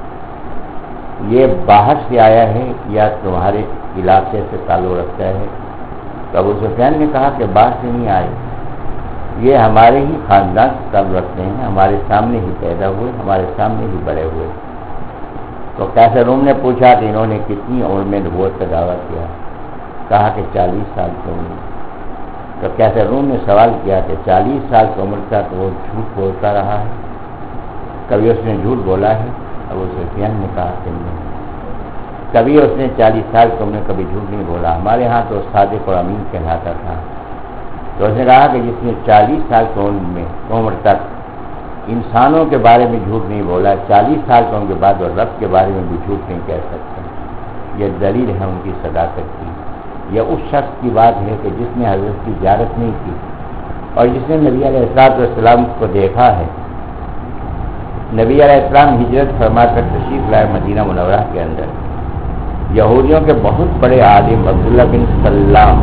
یہ باہر سے آیا ہے یا تمہارے علاقے سے تعلق رکھتا ہے؟ تو ابو سفیان نے کہا کہ باہر سے نہیں آئے، یہ ہمارے ہی خاندان سے تعلق رکھتے ہیں، ہمارے سامنے ہی پیدا ہوئے، ہمارے سامنے ہی بڑے ہوئے۔ تو کیسے روم نے پوچھا کہ انہوں نے کتنی عمر میں نبوت کا دعویٰ کیا؟ کہا کہ چالیس سال کی عمر۔ تو کیسے روم نے سوال کیا کہ چالیس سال کی عمر تک وہ جھوٹ بولتا رہا ہے، کبھی اس نے جھوٹ بولا ہے؟ ابو سفیان نے کہا کہ نہیں، کبھی اس نے چالیس سال کی عمر میں کبھی جھوٹ نہیں بولا، ہمارے ہاں تو صادق اور امین کہلاتا تھا۔ تو اس نے کہا کہ جس نے چالیس سال کی عمر میں عمر تک انسانوں کے بارے میں جھوٹ نہیں بولا، چالیس سال کی عمر کے بعد اور رب کے بارے میں بھی جھوٹ نہیں کہہ سکتے۔ یہ دلیل ہے ان کی صداقت کی۔ یہ اس شخص کی بات ہے کہ جس نے حضرت کی زیارت نہیں کی اور جس نے نبی علیہ السلام کو دیکھا ہے۔ نبی علیہ السلام ہجرت فرما کر تشریف لائے مدینہ منورہ کے اندر۔ یہودیوں کے بہت بڑے عالم عبداللہ بن سلام،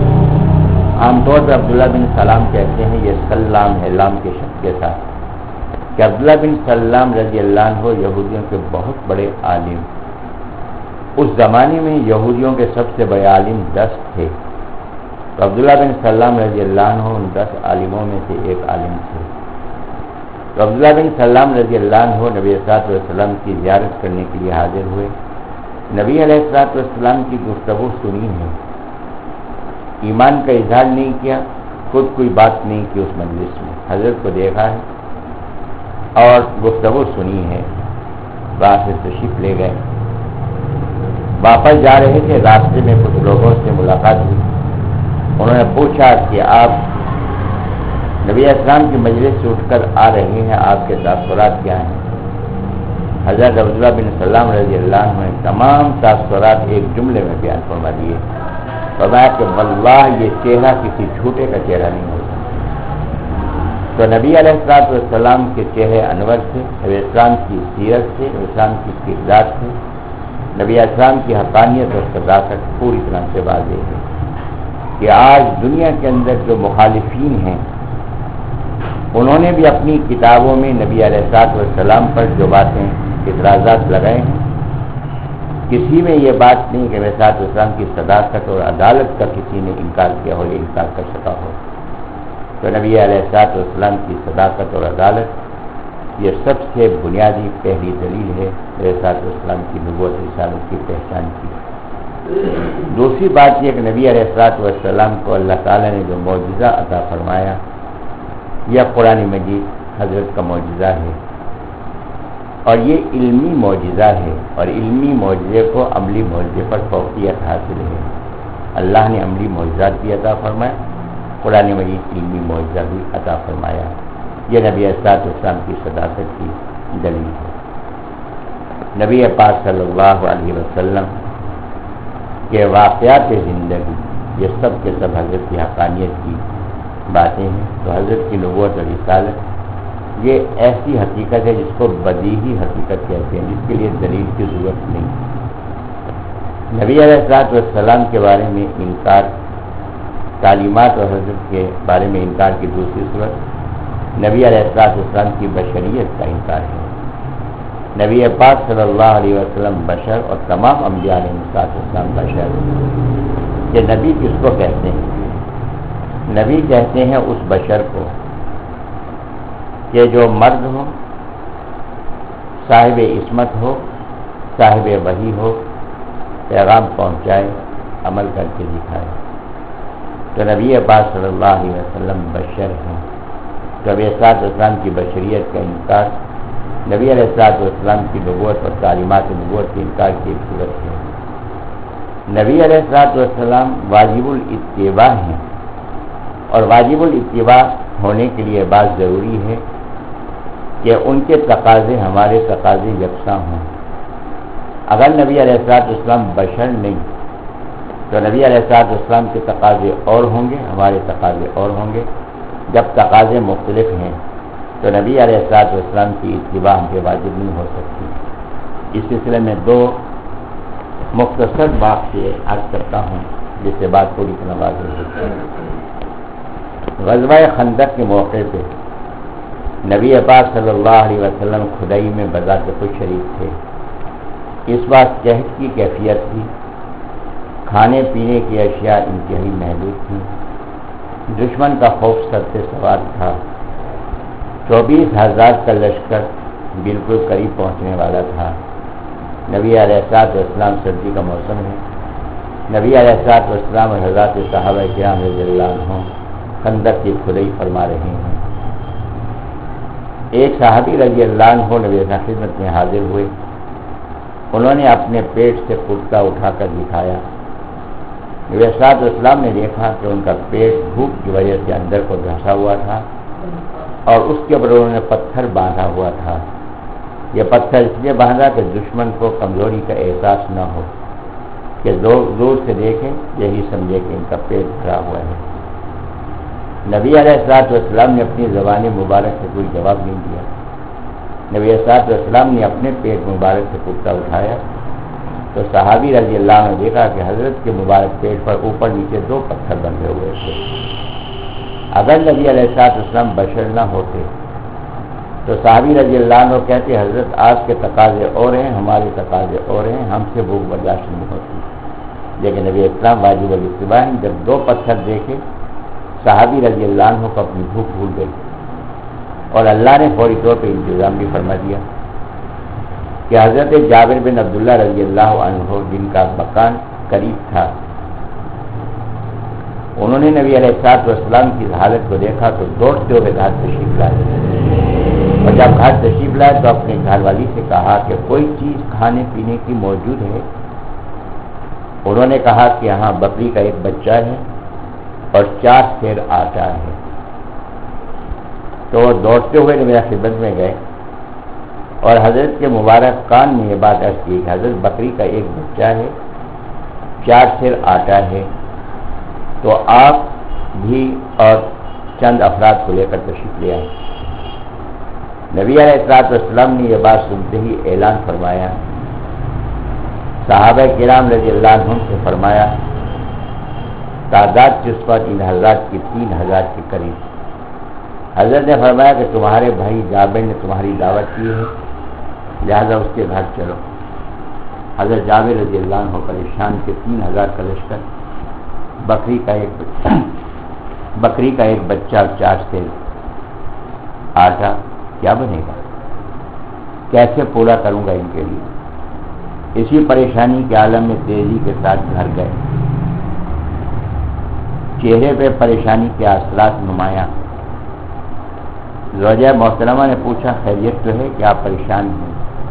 عام طور پر عبداللہ بن سلام کہتے ہیں، یہ سلام ہے لام کے شخص کے ساتھ، کہ عبداللہ بن سلام رضی اللہ عنہ یہودیوں کے بہت بڑے عالم۔ اس زمانے میں یہودیوں کے سب سے بڑے عالم دس تھے، تو عبداللہ بن سلام رضی اللہ عنہ ان دس عالموں میں سے ایک عالم تھے۔ تو عبداللہ بن سلام رضی اللہ عنہ نبی صلی اللہ علیہ وسلم کی زیارت کرنے کے لیے حاضر ہوئے۔ نبی علیہ الصلوۃ والسلام کی گفتگو سنی ہے، ایمان کا اظہار نہیں کیا، خود کوئی بات نہیں کی اس مجلس میں، حضرت کو دیکھا ہے اور گفتگو سنی ہے، وہاں سے تشریف لے گئے۔ واپس جا رہے تھے، راستے میں کچھ لوگوں سے ملاقات ہوئی، انہوں نے پوچھا کہ آپ نبی اسلام کی مجلس سے اٹھ کر آ رہے ہیں، آپ کے تاثرات کیا ہیں؟ حضرت عبداللہ بن سلام رضی اللہ عنہ نے تمام تاثرات ایک جملے میں بیان فرما دیے، فرمایا کہ واللہ یہ چہرہ کسی جھوٹے کا چہرہ نہیں ہوتا۔ تو نبی علیہ الصلوۃ والسلام کے چہرے انور سے، نبی اسلام کی سیرت سے، نبی اسلام کی کردار سے، نبی اسلام کی حقانیت اور صداقت پوری طرح سے واضح ہے کہ آج دنیا کے اندر جو مخالفین ہیں انہوں نے بھی اپنی کتابوں میں نبی علیہ الصلوۃ والسلام پر جو باتیں اعتراضات لگائے ہیں، کسی میں یہ بات نہیں کہ نبی علیہ الصلوۃ والسلام کی صداقت اور عدالت کا کسی نے انکار کیا ہو یا انکار کر سکا ہو۔ تو نبی علیہ الصلوۃ والسلام کی صداقت اور عدالت یہ سب سے بنیادی پہلی دلیل ہے نبی علیہ الصلوۃ والسلام کی نبوت رسالت کی پہچان کی۔ دوسری بات یہ کہ نبی علیہ الصلوۃ والسلام کو اللہ تعالیٰ نے جو معجزہ عطا فرمایا، یہ قرآن مجید حضرت کا معجزہ ہے، اور یہ علمی معجزہ ہے، اور علمی معجزے کو عملی معجزے پر فوقیت حاصل ہے۔ اللہ نے عملی معجزات بھی عطا فرمایا، قرآن مجید علمی معجزہ بھی عطا فرمایا۔ یہ نبی علیہ الصلوۃ والسلام کی صداقت کی دلیل ہے۔ نبی پاک صلی اللہ علیہ وسلم کے واقعات زندگی یہ سب کے سب حضرت کی حقانیت کی باتیں ہیں۔ تو حضرت کی نبوت اور رسالت یہ ایسی حقیقت ہے جس کو بدیہی حقیقت کہتے ہیں، جس کے لیے دلیل کی ضرورت نہیں۔ نبی علیہ الصلوۃ والسلام کے بارے میں انکار، تعلیمات اور حضرت کے بارے میں انکار کی دوسری صورت نبی علیہ الصلوۃ والسلام کی بشریت کا انکار ہے۔ نبی پاک صلی اللہ علیہ وسلم بشر اور تمام انبیاء علیہ الصلوۃ والسلام بشر۔ کہ نبی کس کو کہتے ہیں؟ نبی کہتے ہیں اس بشر کو کہ جو مرد ہو، صاحب عصمت ہو، صاحب وحی ہو، پیغام پہنچائے، عمل کر کے دکھائے۔ تو نبی پاک صلی اللہ علیہ وسلم بشر ہیں۔ تو نبی علیہ الصلوۃ والسلام کی بشریت کا انکار نبی علیہ الصلوۃ والسلام کی نبوت اور تعلیمات نبوت کے انکار کی ایک صورت ہے۔ نبی علیہ الصلوۃ والسلام واجب الاتباع ہیں، اور واجب الاتباع ہونے کے لیے بات ضروری ہے کہ ان کے تقاضے ہمارے تقاضے یکساں ہوں۔ اگر نبی علیہ الصلوۃ والسلام بشر نہیں تو نبی علیہ الصلوۃ والسلام کے تقاضے اور ہوں گے، ہمارے تقاضے اور ہوں گے۔ جب تقاضے مختلف ہیں تو نبی علیہ الصلوۃ والسلام کی اتباع ہم پہ واجب نہیں ہو سکتی۔ اس سلسلے میں دو مختصر بات سے عرض کرتا ہوں جس سے بات پوری طرح واضح ہوتی ہے۔ غزوہ خندق کے موقع پہ نبی پاک صلی اللہ علیہ وسلم کھدائی میں بذات خود شریک تھے۔ اس بات قحط کی کیفیت تھی، کھانے پینے کی اشیاء انتہائی محدود تھیں، دشمن کا خوف سر سے سوار تھا، چوبیس ہزار کا لشکر بالکل قریب پہنچنے والا تھا۔ نبی علیہ الصلوۃ والسلام، سردی کا موسم ہے، نبی علیہ الصلوۃ والسلام اور حضرات صحابہ کرام رضی اللہ عنہم خندق کی کھدائی فرما رہے ہیں۔ ایک صحابی رضی اللہ عنہ نبی کی خدمت میں حاضر ہوئے، انہوں نے اپنے پیٹ سے کرتا اٹھا کر دکھایا۔ نبی علیہ الصلوۃ والسلام نے دیکھا کہ ان کا پیٹ بھوک کی وجہ سے اندر کو دھنسا ہوا تھا، اور اس کے اوپر انہوں نے پتھر باندھا ہوا تھا۔ یہ پتھر اس لیے باندھا کہ دشمن کو کمزوری کا احساس نہ ہو، کہ دور دور سے دیکھیں یہی سمجھے کہ ان کا پیٹ بھرا ہوا ہے۔ نبی علیہ الصلوۃ والسلام نے اپنی زبان مبارک سے کوئی جواب نہیں دیا۔ نبی علیہ الصلوۃ والسلام نے اپنے پیٹ مبارک سے کرتا اٹھایا تو صحابی رضی اللہ عنہ نے دیکھا کہ حضرت کے مبارک پیٹ پر اوپر نیچے دو پتھر بندھے ہوئے تھے۔ اگر نبی علیہ الصلوۃ والسلام بشر نہ ہوتے تو صحابی رضی اللہ عنہ کہتے حضرت آج کے تقاضے اور ہیں، ہمارے تقاضے اور ہیں، ہم سے بھوک برداشت نہیں ہوتی۔ لیکن نبی اسلام واجب الاتباع ہیں، جب دو پتھر دیکھے صحابی رضی اللہ عنہ کو اپنی بھوک بھول گئی، اور اللہ نے فوری طور پہ انتظام بھی فرما دیا کہ حضرت جابر بن عبداللہ رضی اللہ عنہ جن کا مکان قریب تھا، انہوں نے نبی علیہ الصلوۃ والسلام کی حالت کو دیکھا تو دوڑتے ہوئے گھر تشریف لائے، اور جب گھر تشریف لائے تو اپنے گھر والی سے کہا کہ کوئی چیز کھانے پینے کی موجود ہے؟ انہوں نے کہا کہ یہاں بکری کا ایک بچہ ہے اور چار سیر آٹا ہے۔ تو وہ دوڑتے ہوئے میرا خدمت میں گئے اور حضرت کے مبارک کان میں یہ بات عرض کی کہ حضرت بکری کا ایک بچہ ہے، چار سیر آٹا ہے، تو آپ بھی اور چند افراد کو لے کر تشریف لے آئے۔ نبی علیہ الصلوۃ والسلام نے یہ بات سنتے ہی اعلان فرمایا، صحابہ کرام رضی اللہ عنہم سے فرمایا تعداد جس پر ان حضرات کی تین ہزار کے قریب، حضرت نے فرمایا کہ تمہارے بھائی جابر نے تمہاری دعوت کی ہے، لہذا اس کے گھر چلو۔ حضرت جابر رضی اللہ عنہ پریشان کے تین ہزار کا لشکر، بکری کا ایک بچہ بکری کا ایک بچہ اور چار سے آٹا، کیا بنے گا؟ کیسے پورا کروں گا ان کے لیے؟ اسی پریشانی کے عالم میں تیزی کے ساتھ گھر گئے، چہرے پہ پریشانی کے اثرات نمایاں۔ زوجہ محترمہ نے پوچھا خیریت تو ہے کہ آپ پریشان ہیں؟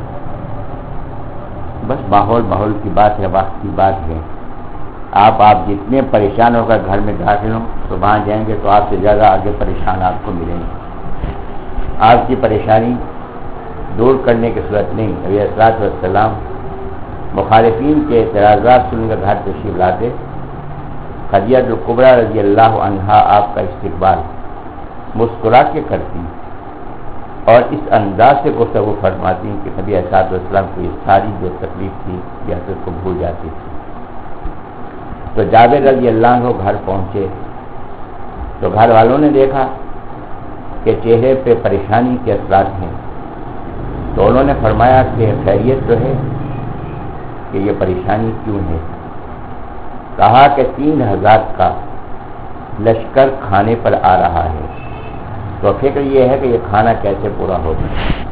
بس ماحول ماحول کی بات ہے، وقت کی بات ہے، آپ آپ جتنے پریشان ہو کر گھر میں داخل ہوں تو وہاں جائیں گے تو آپ سے زیادہ آگے پریشان آپ کو ملیں گے۔ آپ کی پریشانی دور کرنے کی صورت نہیں۔ نبی علیہ الصلوۃ والسلام مخالفین کے اعتراضات سن کر گھر تشریف لاتے، خدیجہ الکبریٰ رضی اللہ عنہا آپ کا استقبال مسکرا کے کرتی اور اس انداز سے گفتگو فرماتی کہ نبی علیہ الصلوۃ والسلام کو یہ ساری جو تکلیف تھی یہ حضرت کو بھول جاتی تھی۔ تو جابر رضی اللہ عنہ گھر پہنچے تو گھر والوں نے دیکھا کہ چہرے پہ پریشانی کے اثرات ہیں، تو انہوں نے فرمایا کہ خیریت تو ہے کہ یہ پریشانی کیوں ہے؟ کہا کہ تین ہزار کا لشکر کھانے پر آ رہا ہے، تو فکر یہ ہے کہ یہ کھانا کیسے پورا ہوگا۔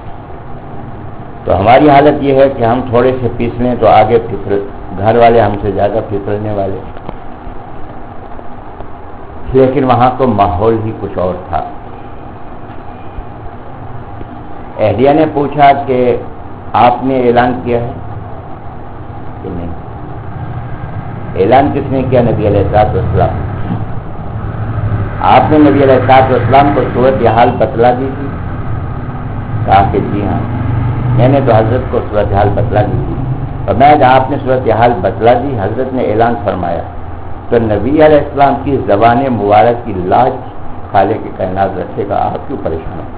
تو ہماری حالت یہ ہے کہ ہم تھوڑے سے پیس لیں تو آگے پھسل، گھر والے ہم سے زیادہ پھسلنے والے، لیکن وہاں تو ماحول ہی کچھ اور تھا۔ اہلیہ نے پوچھا کہ آپ نے اعلان کیا ہے کہ نہیں؟ اعلان کس نے کیا؟ نبی علیہ الصلوۃ والسلام۔ آپ نے نبی علیہ الصلوۃ والسلام کو صورت حال بتلا دی تھی؟ کہا کہ جی ہاں، میں نے تو حضرت کو صورت حال بتلا دی تھی، اور میں جب آپ نے صورت حال بتلا دی، حضرت نے اعلان فرمایا، تو نبی علیہ السلام کی زبان مبارک کی لاج خالق کے کائنات رکھے گا، آپ کیوں پریشان ہیں؟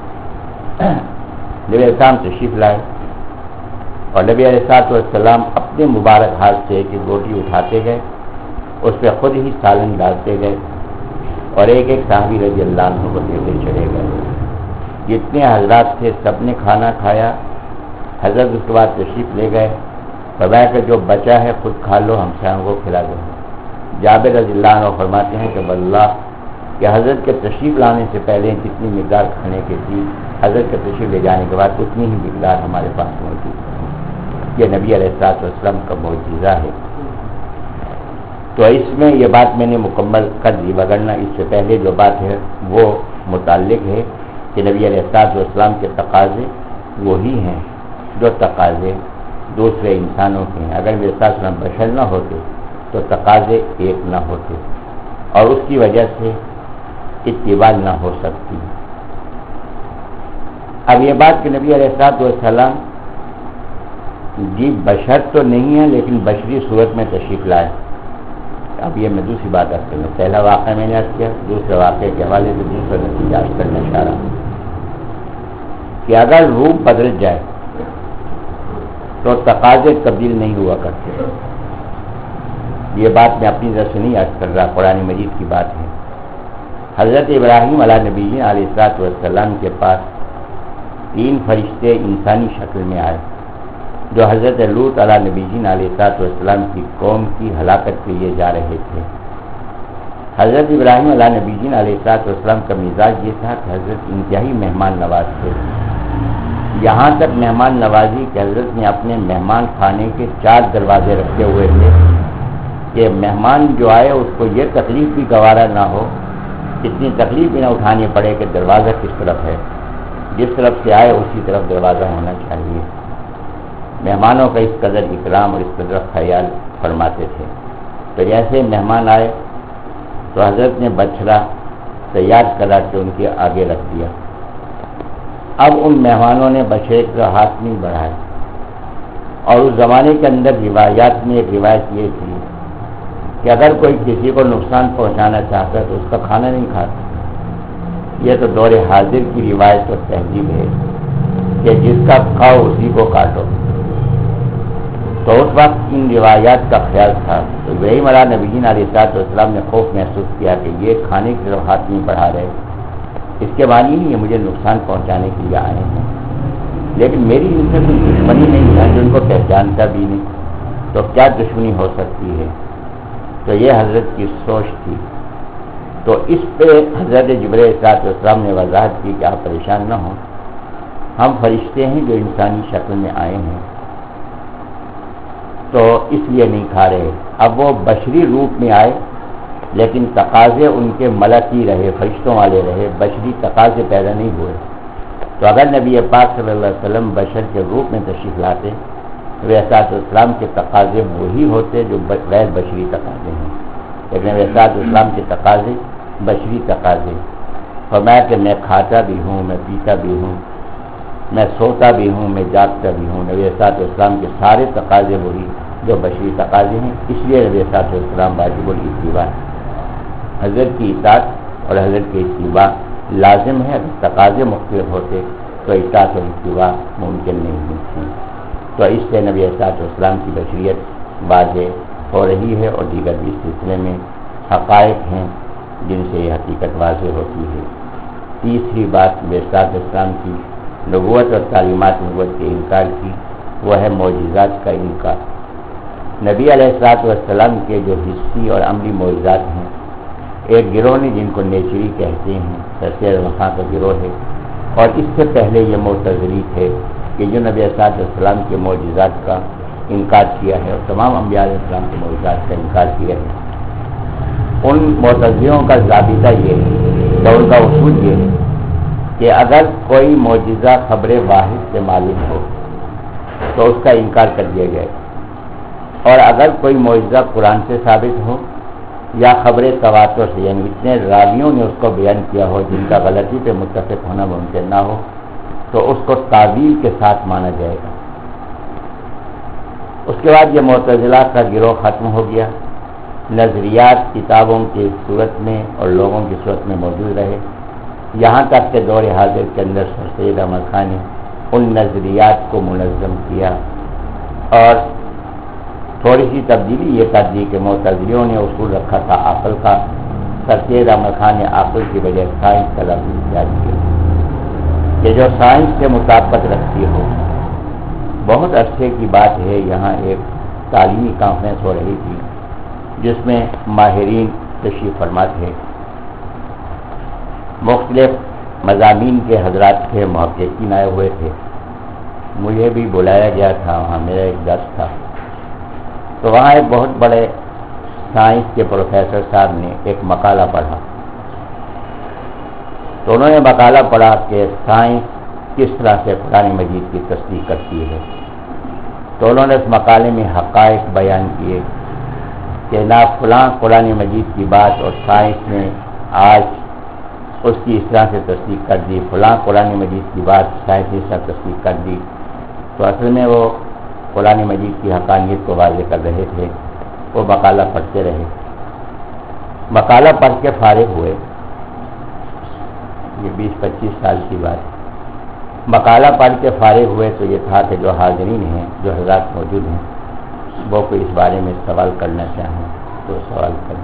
نبی علیہ السلام تشریف لائے اور نبی علیہ الصلوۃ والسلام اپنے مبارک ہاتھ سے ایک ایک روٹی اٹھاتے گئے، اس پہ خود ہی سالن ڈالتے گئے اور ایک ایک صحابی رضی اللہ عنہ کو دیتے چلے گئے۔ جتنے حضرات تھے سب نے کھانا کھایا۔ حضرت اس کے بعد تشریف لے گئے، فرمایا کہ جو بچا ہے خود کھا لو، ہم سائوں کو کھلا دیں۔ جابر رضی اللہ عنہ فرماتے ہیں کہ واللہ کہ حضرت کے تشریف لانے سے پہلے جتنی مقدار کھانے کی تھی، حضرت کے تشریف لے جانے کے بعد اتنی ہی مقدار ہمارے پاس موجود ہے۔ یہ نبی علیہ الصلوۃ والسلام کا معجزہ ہے۔ تو اس میں یہ بات میں نے مکمل کر دی، وگرنہ اس سے پہلے جو بات ہے وہ متعلق ہے کہ نبی علیہ الصلوۃ والسلام کے تقاضے وہی ہیں جو تقاضے دوسرے انسانوں کے ہیں۔ اگر میرے ساتھ بشر نہ ہوتے تو تقاضے ایک نہ ہوتے اور اس کی وجہ سے اتباع نہ ہو سکتی۔ اب یہ بات کہ نبی علیہ الصلوۃ والسلام جی بشر تو نہیں ہے لیکن بشری صورت میں تشریف لائے، اب یہ میں دوسری بات عرض کرنا، پہلا واقعہ میں نے عرض کیا، دوسرے واقعے کے حوالے سے دوسرا نتیجہ عرض کرنا چاہ رہا ہوں کہ اگر روح بدل جائے تو تقاضے تبدیل نہیں ہوا کرتے۔ یہ بات میں اپنی طرف سے نہیں عرض کر رہا، قرآن مجید کی بات ہے۔ حضرت ابراہیم علیہ نبی علیہ الصلوۃ والسلام کے پاس تین فرشتے انسانی شکل میں آئے جو حضرت لوط علیہ نبی علیہ الصلوۃ والسلام کی قوم کی ہلاکت کے لیے جا رہے تھے۔ حضرت ابراہیم علیہ نبی علیہ الصلوۃ والسلام کا مزاج یہ تھا کہ حضرت انتہائی مہمان نواز تھے، یہاں تک مہمان نوازی کہ حضرت نے اپنے مہمان خانے کے چار دروازے رکھے ہوئے تھے کہ مہمان جو آئے اس کو یہ تکلیف بھی گوارا نہ ہو، اتنی تکلیف بھی نہ اٹھانی پڑے کہ دروازہ کس طرف ہے، جس طرف سے آئے اسی طرف دروازہ ہونا چاہیے۔ مہمانوں کا اس قدر اکرام اور اس قدر خیال فرماتے تھے۔ تو جیسے مہمان آئے تو حضرت نے بچھڑا تیار کرا کے ان کے آگے رکھ دیا۔ اب ان مہمانوں نے بچھڑے کا ہاتھ نہیں بڑھایا، اور اس زمانے کے اندر روایات میں ایک روایت یہ تھی کہ اگر کوئی کسی کو نقصان پہنچانا چاہتا ہے تو اس کا کھانا نہیں کھاتا۔ یہ تو دور حاضر کی روایت اور تہذیب ہے کہ جس کا کھاؤ اسی کو کاٹو۔ تو اس وقت ان روایات کا خیال تھا، تو ابراہیم علیہ نبی علیہ الصلوۃ والسلام نے خوف محسوس کیا کہ یہ کھانے کی طرف ہاتھ نہیں بڑھا رہے، اس کے معنی نہیں ہے مجھے نقصان پہنچانے کے لیے آئے ہیں، لیکن میری ان سے کوئی دشمنی نہیں ہے، جو ان کو پہچانتا بھی نہیں، تو کیا دشمنی ہو سکتی ہے؟ تو یہ حضرت کی سوچ تھی۔ تو اس پہ حضرت جبرائیل علیہ السلام نے وضاحت کی کہ آپ پریشان نہ ہوں، ہم فرشتے ہیں جو انسانی شکل میں آئے ہیں، تو اس لیے نہیں کھا رہے۔ اب وہ بشری روپ میں آئے لیکن تقاضے ان کے ملکی رہے، فرشتوں والے رہے، بشری تقاضے پیدا نہیں ہوئے۔ تو اگر نبی پاک صلی اللہ علیہ وسلم بشر کے روپ میں تشریف لاتے تو نبی علیہ السلام کے تقاضے وہی ہوتے جو غیر بشری تقاضے ہیں، لیکن نبی علیہ السلام کے تقاضے بشری تقاضے۔ فرمایا کہ میں کھاتا بھی ہوں، میں پیتا بھی ہوں، میں سوتا بھی ہوں، میں جاگتا بھی ہوں۔ نبی علیہ السلام کے سارے تقاضے وہی جو بشری تقاضے ہیں، اس لیے نبی علیہ السلام واجب الاتباع، حضرت کی اطاعت اور حضرت کی اتباع لازم ہے۔ اگر تقاضے مختلف ہوتے تو اطاعت اور اتباع ممکن نہیں ہوتی۔ تو اس سے نبی علیہ السلام کی بشریت واضح ہو رہی ہے، اور دیگر بھی اس سلسلے میں حقائق ہیں جن سے یہ حقیقت واضح ہوتی ہے۔ تیسری بات نبی علیہ السلام کی نبوت اور تعلیمات نبوت کے انکار کی، وہ ہے معجزات کا انکار۔ نبی علیہ الصلوۃ والسلام کے جو حصی اور عملی معجزات ہیں، ایک گروہ نے جن کو نیچری کہتے ہیں، سید خان کا گروہ ہے، اور اس سے پہلے یہ معتزلی تھے کہ جو نبی علیہ السلام کے معجزات کا انکار کیا ہے اور تمام انبیاء علیہ السلام کے معجزات کا انکار کیا ہے۔ ان معتزلیوں کا ضابطہ یہ ہے، تو ان کا اصول یہ ہے کہ اگر کوئی معجزہ خبر واحد سے معلوم ہو تو اس کا انکار کر دیا جائے، اور اگر کوئی معجزہ قرآن سے ثابت ہو یا خبر تواتر سے، یعنی اتنے راویوں نے اس کو بیان کیا ہو جن کا غلطی پہ متفق ہونا ممکن نہ ہو، تو اس کو تعویل کے ساتھ مانا جائے گا۔ اس کے بعد یہ معتزلہ کا گروہ ختم ہو گیا، نظریات کتابوں کی صورت میں اور لوگوں کی صورت میں موجود رہے، یہاں تک کہ دور حاضر کے اندر سر سید احمد خان نے ان نظریات کو منظم کیا، اور تھوڑی سی تبدیلی یہ کر دی کہ معتزلیوں نے اصول رکھا تھا عقل کا، سر سید احمد خان نے عقل کی بجائے سائنس کا لفظ اختیار کیا کہ جو سائنس سے مطابقت رکھتی ہو۔ بہت عرصے کی بات ہے، یہاں ایک تعلیمی کانفرنس ہو رہی تھی جس میں ماہرین تشریف فرما تھے، مختلف مضامین کے حضرات تھے، محققین آئے ہوئے تھے، مجھے بھی بلایا گیا تھا، وہاں میرا ایک درس تھا۔ تو وہاں ایک بہت بڑے سائنس کے پروفیسر صاحب نے ایک مقالہ پڑھا، تو انہوں نے مقالہ پڑھا کہ سائنس کس طرح سے قرآن مجید کی تصدیق کرتی ہے۔ تو انہوں نے اس مقالے میں حقائق بیان کیے کہ نہ فلاں قرآن مجید کی بات اور سائنس نے آج اس کی اس طرح سے تصدیق کر دی، فلاں قرآن مجید کی بات سائنس نے اس طرح تصدیق کر دی۔ تو اصل میں وہ قرآن مجید کی حقانیت کو واضح کر رہے تھے۔ وہ مقالہ پڑھتے رہے، مقالہ پڑھ کے فارغ ہوئے، یہ بیس پچیس سال کی بات۔ مقالہ پڑھ کے فارغ ہوئے تو یہ تھا کہ جو حاضرین ہیں، جو حضرات موجود ہیں، وہ کوئی اس بارے میں سوال کرنا چاہیں تو سوال کریں۔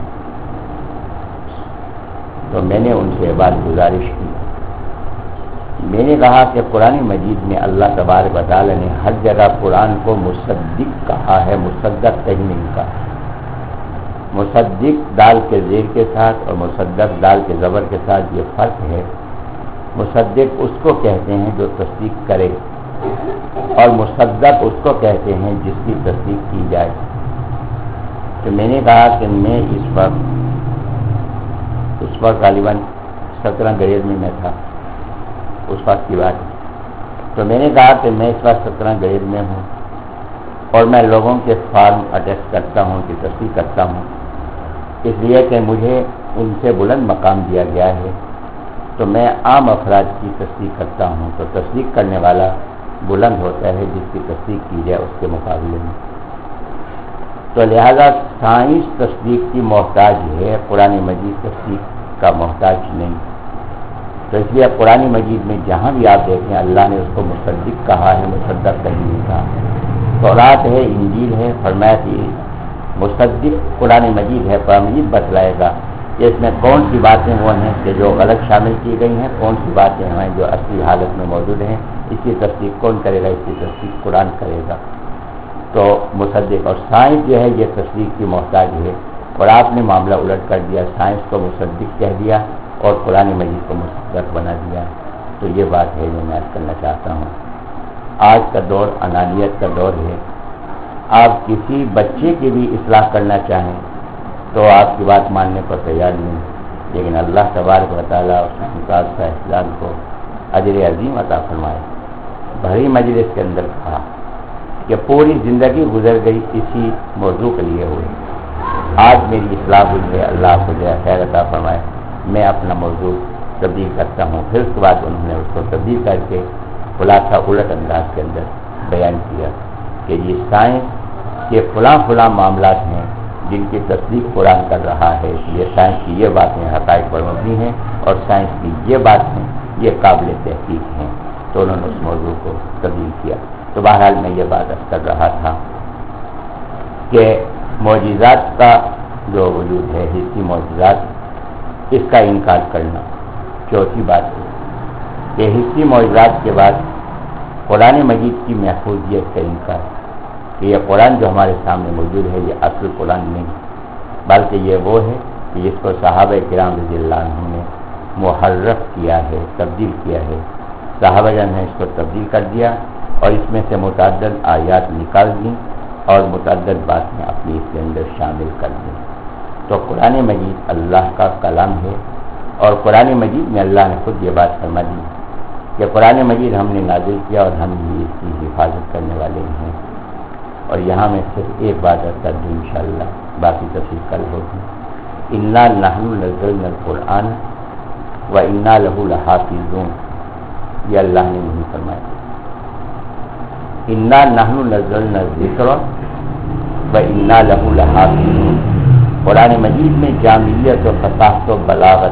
تو میں نے ان سے بات گزارش کی، میں نے کہا کہ قرآن مجید میں اللہ تبارک و تعالی نے ہر جگہ قرآن کو مصدق کہا ہے، مصدق کہیں نہیں کہا۔ مصدق دال کے زیر کے ساتھ اور مصدق دال کے زبر کے ساتھ یہ فرق ہے۔ مصدق اس کو کہتے ہیں جو تصدیق کرے، اور مصدق اس کو کہتے ہیں جس کی تصدیق کی جائے۔ تو میں نے کہا کہ میں اس وقت اس وقت غالباً سترہ گریڈ میں میں تھا، اس وقت کی بات۔ تو میں نے کہا کہ میں اس وقت سترہ گریڈ میں ہوں، اور میں لوگوں کے فارم اٹیسٹ کرتا ہوں کہ تصدیق کرتا ہوں، اس لیے کہ مجھے ان سے بلند مقام دیا گیا ہے، تو میں عام افراد کی تصدیق کرتا ہوں۔ تو تصدیق کرنے والا بلند ہوتا ہے جس کی تصدیق کی جائے اس کے مقابلے میں۔ تو لہذا سائنس تصدیق کی محتاج ہے، قرآن مجید تصدیق کا محتاج نہیں۔ تو اس لیے قرآن مجید میں جہاں بھی آپ دیکھیں اللہ نے اس کو مصدق کہا ہے، مصدق کہیں نہیں کہا۔ تورات ہے، انجیل ہے، فرمایا کہ مصدق قرآن مجید ہے، قرآن مجید بتلائے گا کہ اس میں کون سی باتیں وہ ہیں کہ جو غلط شامل کی گئی ہیں، کون سی باتیں ہیں جو اصلی حالت میں موجود ہیں، اس کی تصدیق کون کرے گا؟ اس کی تصدیق قرآن کرے گا۔ تو مصدق اور سائنس جو ہے یہ تصدیق کی محتاج ہے، اور آپ نے معاملہ الٹ کر دیا، سائنس کو مصدق کہہ دیا اور قرآن مجید کو مصدق بنا دیا۔ تو یہ بات ہے جو میں عرض کرنا چاہتا ہوں۔ آج کا دور انانیت کا دور ہے۔ آپ کسی بچے کی بھی اصلاح کرنا چاہیں تو آپ کی بات ماننے پر تیار نہیں، لیکن اللہ تبارک و تعالیٰ اس ممتاز احسان کو اجر عظیم عطا فرمائے۔ بھری مجلس کے اندر کہا کہ پوری زندگی گزر گئی اسی موضوع کے لیے ہوئی، آج میری اصلاح ہوئی ہے، اللہ کو جو خیر عطا فرمائے، میں اپنا موضوع تبدیل کرتا ہوں۔ پھر اس کے بعد انہوں نے اس کو تبدیل کر کے خلاصہ الٹ انداز کے اندر بیان کیا کہ یہ سائنس کے فلاں فلاں معاملات ہیں جن کی تصدیق قرآن کر رہا ہے، یہ سائنس کی یہ باتیں حقائق پر مبنی ہیں، اور سائنس کی یہ باتیں یہ قابل تحقیق ہیں۔ تو انہوں نے اس موضوع کو تبدیل کیا۔ تو بہرحال میں یہ بات عرض کر رہا تھا کہ معجزات کا جو وجود ہے، حسی معجزات، اس کا انکار کرنا چوتھی بات ہے کہ حسی معجزات کے بعد قرآن مجید کی محفوظیت کا انکار کہ یہ قرآن جو ہمارے سامنے موجود ہے یہ اصل قرآن نہیں، بلکہ یہ وہ ہے کہ جس کو صحابہ کرام رضی اللہ عنہ نے محرف کیا ہے، تبدیل کیا ہے۔ صحابہ جان نے اس کو تبدیل کر دیا اور اس میں سے متعدد آیات نکال دیں اور متعدد باتیں اپنی اس کے اندر شامل کر دیں۔ تو قرآن مجید اللہ کا کلام ہے، اور قرآن مجید میں اللہ نے خود یہ بات فرما دی کہ قرآن مجید ہم نے نازل کیا اور ہم ہی اس کی حفاظت کرنے والے ہیں۔ اور یہاں میں صرف ایک بات کر دوں انشاءاللہ، باقی تفصیل کل ہوگی۔ انا نحن نزلنا القرآن و انا لہ لحافظون، یہ اللہ نے نہیں فرمایا۔ انا نحن نزلنا الذکر و انا لہ لحافظون، قرآن مجید میں جامعیت و فصاحت و بلاغت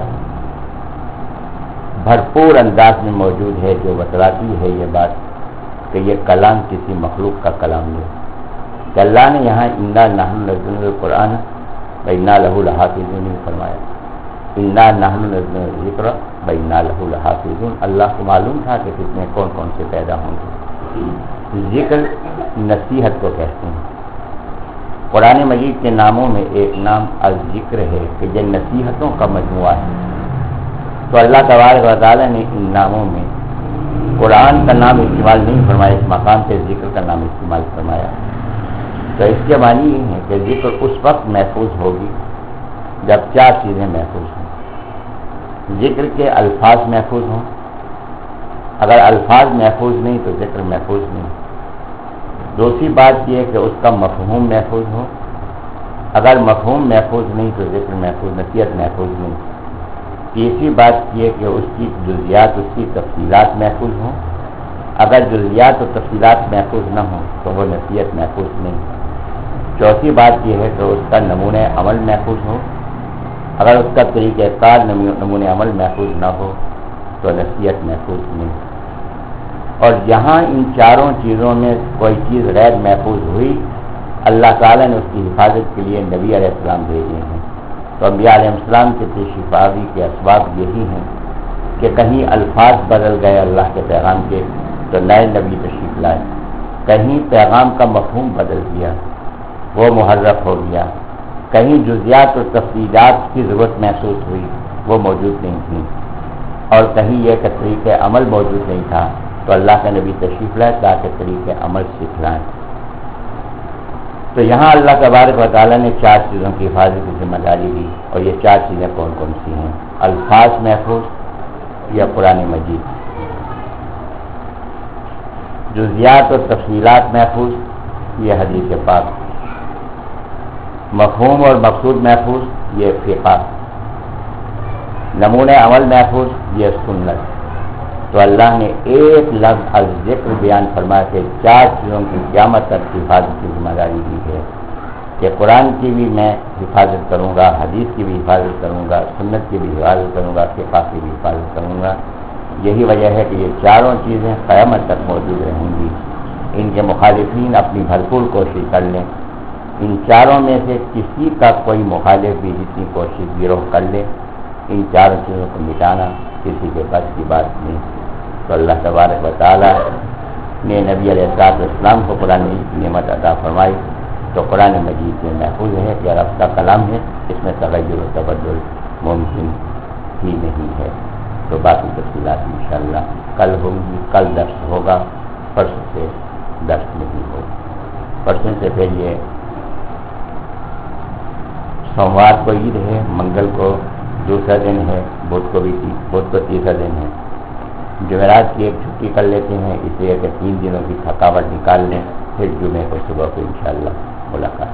بھرپور انداز میں موجود ہے، جو بتلاتی ہے یہ بات کہ یہ کلام کسی مخلوق کا کلام نہیں، کہ اللہ نے یہاں انا نحن نزلنا القرآن و انا لہ لحافظون نہیں فرمایا، انا نحن نزلنا الذکر و انا لہ لحافظون۔ اللہ کو معلوم تھا کہ کس میں کون کون سے پیدا ہوں گے۔ ذکر نصیحت کو کہتے ہیں۔ قرآن مجید کے ناموں میں ایک نام الذکر ہے کہ یہ نصیحتوں کا مجموعہ ہے۔ تو اللہ تبارک و تعالیٰ نے ان ناموں میں قرآن کا نام استعمال نہیں فرمایا، اس مقام پہ ذکر کا نام استعمال فرمایا۔ تو اس کے معنی یہ ہے کہ ذکر اس وقت محفوظ ہوگی جب چار چیزیں محفوظ ہوں۔ ذکر کے الفاظ محفوظ ہوں، اگر الفاظ محفوظ نہیں تو ذکر محفوظ نہیں۔ دوسری بات یہ ہے کہ اس کا مفہوم محفوظ ہو، اگر مفہوم محفوظ نہیں تو ذکر محفوظ، نصیحت محفوظ نہیں۔ تیسری بات یہ کہ اس کی جزیات، اس کی تفصیلات محفوظ ہوں، اگر جزیات و تفصیلات محفوظ نہ ہوں تو وہ نصیحت محفوظ نہیں۔ چوتھی بات یہ ہے کہ اس کا نمونہ عمل محفوظ ہو، اگر اس کا طریقہ کار نمونہ عمل محفوظ نہ ہو تو نصیحت محفوظ نہیں۔ اور جہاں ان چاروں چیزوں میں کوئی چیز غیر محفوظ ہوئی، اللہ تعالیٰ نے اس کی حفاظت کے لیے نبی علیہ السلام بھیجے ہیں۔ تو انبیاء علیہ السلام کے تشریفاوری کے اسباب یہی ہیں کہ کہیں الفاظ بدل گئے اللہ کے پیغام کے تو نئے نبی تشریف لائے، کہیں پیغام کا مفہوم بدل گیا، وہ محرف ہو گیا، کہیں جزیات اور تفصیلات کی ضرورت محسوس ہوئی، وہ موجود نہیں تھیں، اور کہیں یہ کہ طریقہ عمل موجود نہیں تھا تو اللہ کا نبی تشریف لائے تاکہ طریقہ عمل سکھلائیں۔ تو یہاں اللہ تبارک و تعالیٰ نے چار چیزوں کی حفاظت کی ذمہ داری دی، اور یہ چار چیزیں کون کون سی ہیں؟ الفاظ محفوظ یا قرآن مجید، جزیات اور تفصیلات محفوظ یہ حدیث پاک، مفہوم اور مقصود محفوظ یہ فقہ، نمونہ عمل محفوظ یہ سنت۔ تو اللہ نے ایک لفظ الذکر بیان فرمایا کہ چار چیزوں کی قیامت تک حفاظت کی ذمہ داری دی ہے کہ قرآن کی بھی میں حفاظت کروں گا، حدیث کی بھی حفاظت کروں گا، سنت کی بھی حفاظت کروں گا، فقہ کی بھی حفاظت کروں گا۔ یہی وجہ ہے کہ یہ چاروں چیزیں قیامت تک موجود رہیں گی۔ ان کے مخالفین اپنی بھرپور کوشش کر لیں ان چاروں میں سے کسی کا کوئی مخالف بھی جتنی کوشش گروہ کر لے ان چاروں چیزوں کو مٹانا کسی کے بس کی بات نہیں. تو اللہ تبارک و تعالیٰ نے نبی علیہ الصلوۃ والسلام کو قرآن مجید کی نعمت عطا فرمائی. تو قرآن مجید میں محفوظ ہے کہ رب کا کلام ہے، اس میں تغیر و تبدل ممکن ہی نہیں ہے. تو باقی تفصیلات انشاءاللہ کل ہوں گی. کل درس ہوگا، پرسوں سے درس نہیں ہوگا. پرسوں سے پھر یہ سوموار کو عید ہے، منگل کو دوسرا دن ہے، بدھ کو بھی بدھ کو تیسرا دن ہے. جمعرات کی ایک چھٹی کر لیتے ہیں اس لیے کہ تین دنوں کی تھکاوٹ نکال لیں، پھر جمعے کو صبح کو انشاءاللہ ملاقات.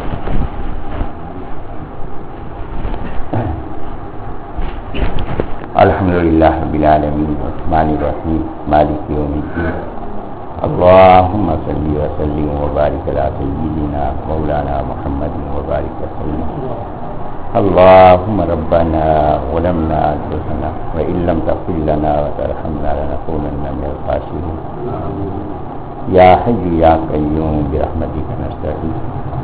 الحمدللہ رب العالمین الرحمن الرحیم مالک یوم الدین. اللہم صلی وسلم وبارک علی سیدنا مولانا محمد وبارک وسلم. اللہم ربنا ظلمنا انفسنا وان لم تغفر لنا وترحمنا لنکونن من الخاسرین. یا حی یا قیوم برحمتک نستغیث.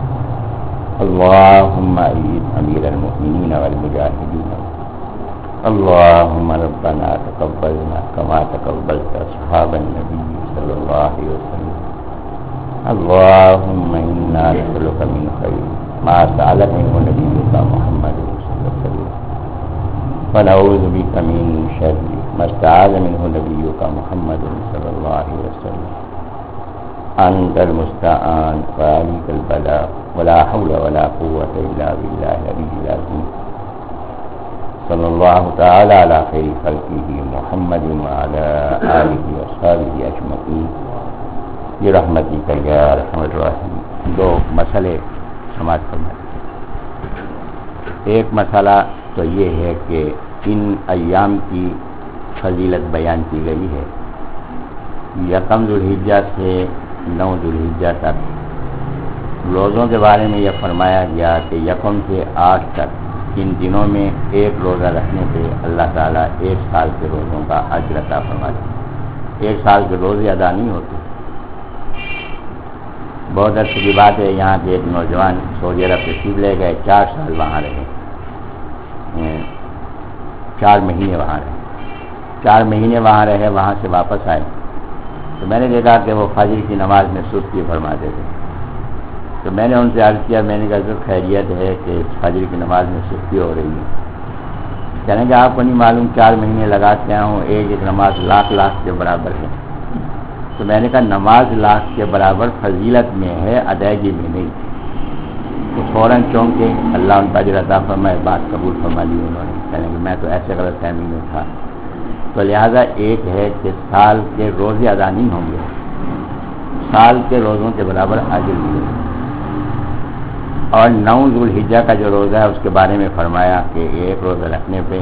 اللہم اید امیر المؤمنین والمجاہدین. اللہم ربنا تقبلنا کما تقبلت اصحاب النبی صلی اللہ علیہ وسلم. اللہم انا نسألک من خیر ما سألک منہ نبیک محمد صلی اللہ علیہ وسلم ونعوذ بک من شر ما استعاذ منہ نبیک محمد صلی اللہ علیہ وسلم. انت المستعان وعلیک البلاغ ولا حول ولا قوة الا باللہ العلی العظیم. صلی اللہ تعالی علی خیر خلقہ محمد وعلی آلہ واصحابہ اجمعین برحمتک یا ارحم الراحمین. دو مسئلے سماعت فرمائیں. ایک مسئلہ تو یہ ہے کہ ان ایام کی فضیلت بیان کی گئی ہے. یکم ذوالحجہ سے نو ذوالحجہ تک روزوں کے بارے میں یہ فرمایا گیا کہ یکم سے آٹھ تک ان دنوں میں ایک روزہ رکھنے پہ اللہ تعالیٰ ایک سال کے روزوں کا اجر عطا فرماتے ہیں. ایک سال کے روزے ادا نہیں ہوتے. بہت اچھی کی بات ہے. یہاں کے ایک نوجوان سعودی عرب تشریف لے گئے، چار سال وہاں رہے، چار مہینے وہاں رہے چار مہینے وہاں رہے وہاں سے واپس آئے تو میں نے دیکھا کہ وہ فجر کی نماز میں سستی فرماتے تھے. تو میں نے ان سے عرض کیا، میں نے کہا ضرور خیریت ہے کہ فجر کی نماز میں سستی ہو رہی ہے. کہنے کہ آپ کو نہیں معلوم چار مہینے لگا کے آیا ہوں، ایک ایک نماز لاکھ لاکھ کے برابر ہے. تو میں نے کہا نماز لاکھ کے برابر فضیلت میں ہے، ادائیگی میں نہیں. تو فوراً چونکے اللہ ان کا اجر عطا فرمائے، بات قبول فرما لی انہوں نے. کہنے کہ میں تو ایسے غلط فہمی میں تھا. تو لہٰذا ایک ہے کہ سال کے روزے ادا نہیں ہوں گے، سال کے روزوں کے برابر اجر ملے. اور نو ذوالحجہ کا جو روزہ ہے اس کے بارے میں فرمایا کہ ایک روزہ رکھنے پہ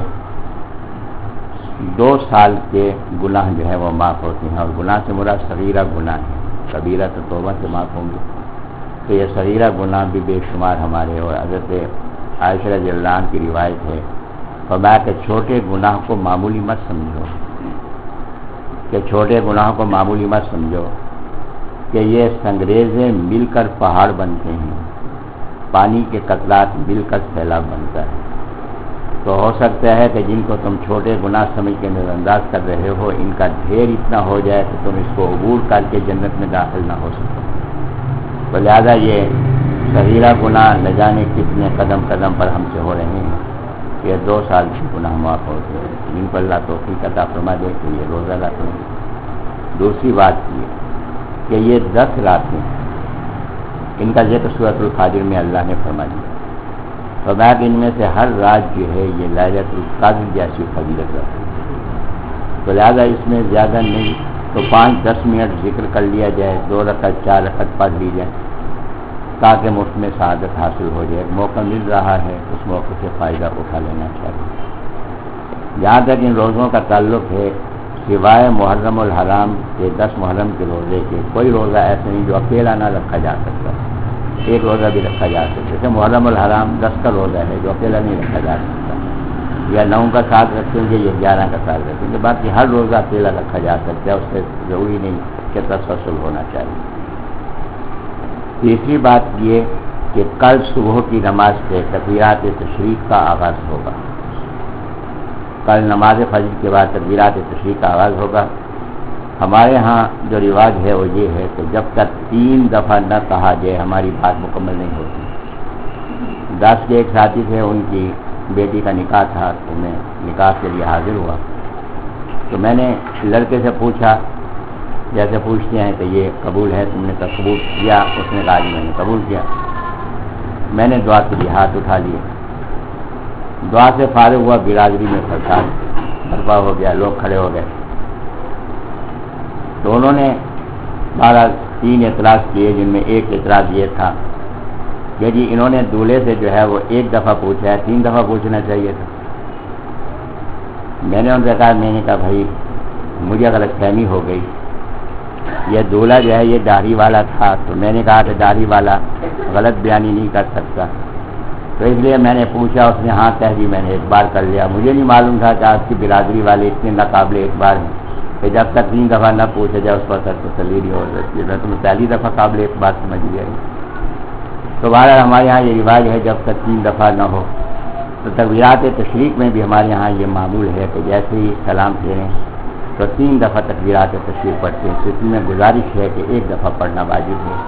دو سال کے گناہ جو ہے وہ معاف ہوتے ہیں. اور گناہ سے مراد صغیرہ گناہ ہے، کبیرہ تو توبہ سے معاف ہوں گے. تو یہ صغیرہ گناہ بھی بے شمار ہمارے. اور حضرت عائشہ رضی اللہ عنہ کی روایت ہے، فرمایا کہ چھوٹے گناہ کو معمولی مت سمجھو، کہ چھوٹے گناہ کو معمولی مت سمجھو کہ یہ سنگریزیں مل کر پہاڑ بنتے ہیں، پانی کے قطرات مل کر سیلاب بنتا ہے. تو ہو سکتا ہے کہ جن کو تم چھوٹے گناہ سمجھ کے نظر انداز کر رہے ہو ان کا ڈھیر اتنا ہو جائے کہ تم اس کو عبور کر کے جنت میں داخل نہ ہو سکو. تو لہٰذا یہ صغیرہ گناہ نہ جانے کتنے قدم قدم پر ہم سے ہو رہے ہیں کہ دو سال کے گناہ معاف ہوتے ہیں. جن کو اللہ توفیق عطا فرما دے کہ یہ روزہ رکھیں. دوسری بات یہ کہ یہ دس راتیں ان کا ذکر سورۃ الفجر میں اللہ نے فرما دیا. فرمایا کہ ان میں سے ہر رات جو ہے یہ لیلۃ القدر جیسی فضیلت رکھتی ہے. تو لہٰذا اس میں زیادہ نہیں تو پانچ دس منٹ ذکر کر لیا جائے، دو رکعت چار رکعت پڑھ لی جائے تاکہ مفت میں سعادت حاصل ہو جائے. موقع مل رہا ہے اس موقع سے فائدہ اٹھا لینا چاہیے. جہاں تک ان روزوں کا تعلق ہے، سوائے محرم الحرام کے دس محرم کے روزے کے کوئی روزہ ایسا نہیں جو اکیلا نہ رکھا جا سکتا. ایک روزہ بھی رکھا جا سکتا. جیسے محرم الحرام دس کا روزہ ہے جو اکیلا نہیں رکھا جا سکتا، یا نو کا ساتھ رکھیں گے یا گیارہ کا ساتھ رکھیں گے. باقی ہر روزہ اکیلا رکھا جا سکتا ہے، اس سے ضروری نہیں کہ تسلسل ہونا چاہیے. تیسری بات یہ کہ کل صبح کی نماز سے تکبیرات تشریق کا آغاز ہوگا. کل نماز فجر کے بعد تکبیرات تشریق کا آغاز ہوگا. ہمارے ہاں جو رواج ہے وہ یہ ہے کہ جب تک تین دفعہ نہ کہا جائے ہماری بات مکمل نہیں ہوتی. دس کے ایک ساتھی تھے، ان کی بیٹی کا نکاح تھا، تو میں نکاح کے لیے حاضر ہوا. تو میں نے لڑکے سے پوچھا، جیسے پوچھتے ہیں کہ یہ قبول ہے، تم نے قبول کیا؟ اس نے کہا جی میں نے قبول کیا. میں نے دعا کے لیے ہاتھ اٹھا لیے. دعا سے فارغ ہوا، برادری میں فساد برپا ہو گیا، لوگ کھڑے ہو گئے. تو انہوں نے بارہ تین اعتراض کیے، جن میں ایک اعتراض یہ تھا کہ جی انہوں نے دولہے سے جو ہے وہ ایک دفعہ پوچھا ہے، تین دفعہ پوچھنا چاہیے تھا. میں نے ان سے کہا میں نے کہا بھائی مجھے غلط فہمی ہو گئی، یہ دولہا جو ہے یہ داڑھی والا تھا، تو میں نے کہا کہ داڑھی والا غلط بیانی نہیں کر سکتا، تو اس لیے میں نے پوچھا. اس نے ہاں کہہ دی، میں نے ایک بار کر لیا. مجھے نہیں معلوم تھا کہ آپ کی برادری والے اتنے ناقابل اعتبار ہیں کہ جب تک تین دفعہ نہ پوچھا جائے اس پر تک تسلی نہیں ہو سکتی. میں تمہیں پہلی دفعہ قابل اعتبار سمجھ گیا. تو بہرحال ہمارے یہاں یہ رواج ہے جب تک تین دفعہ نہ ہو. تو تکبیرات تشریق میں بھی ہمارے یہاں یہ معمول ہے کہ جیسے ہی سلام پھیریں تو تین دفعہ تکبیرات تشریق پڑھتے ہیں. تو اس میں گزارش ہے کہ ایک دفعہ پڑھنا واجب ہے.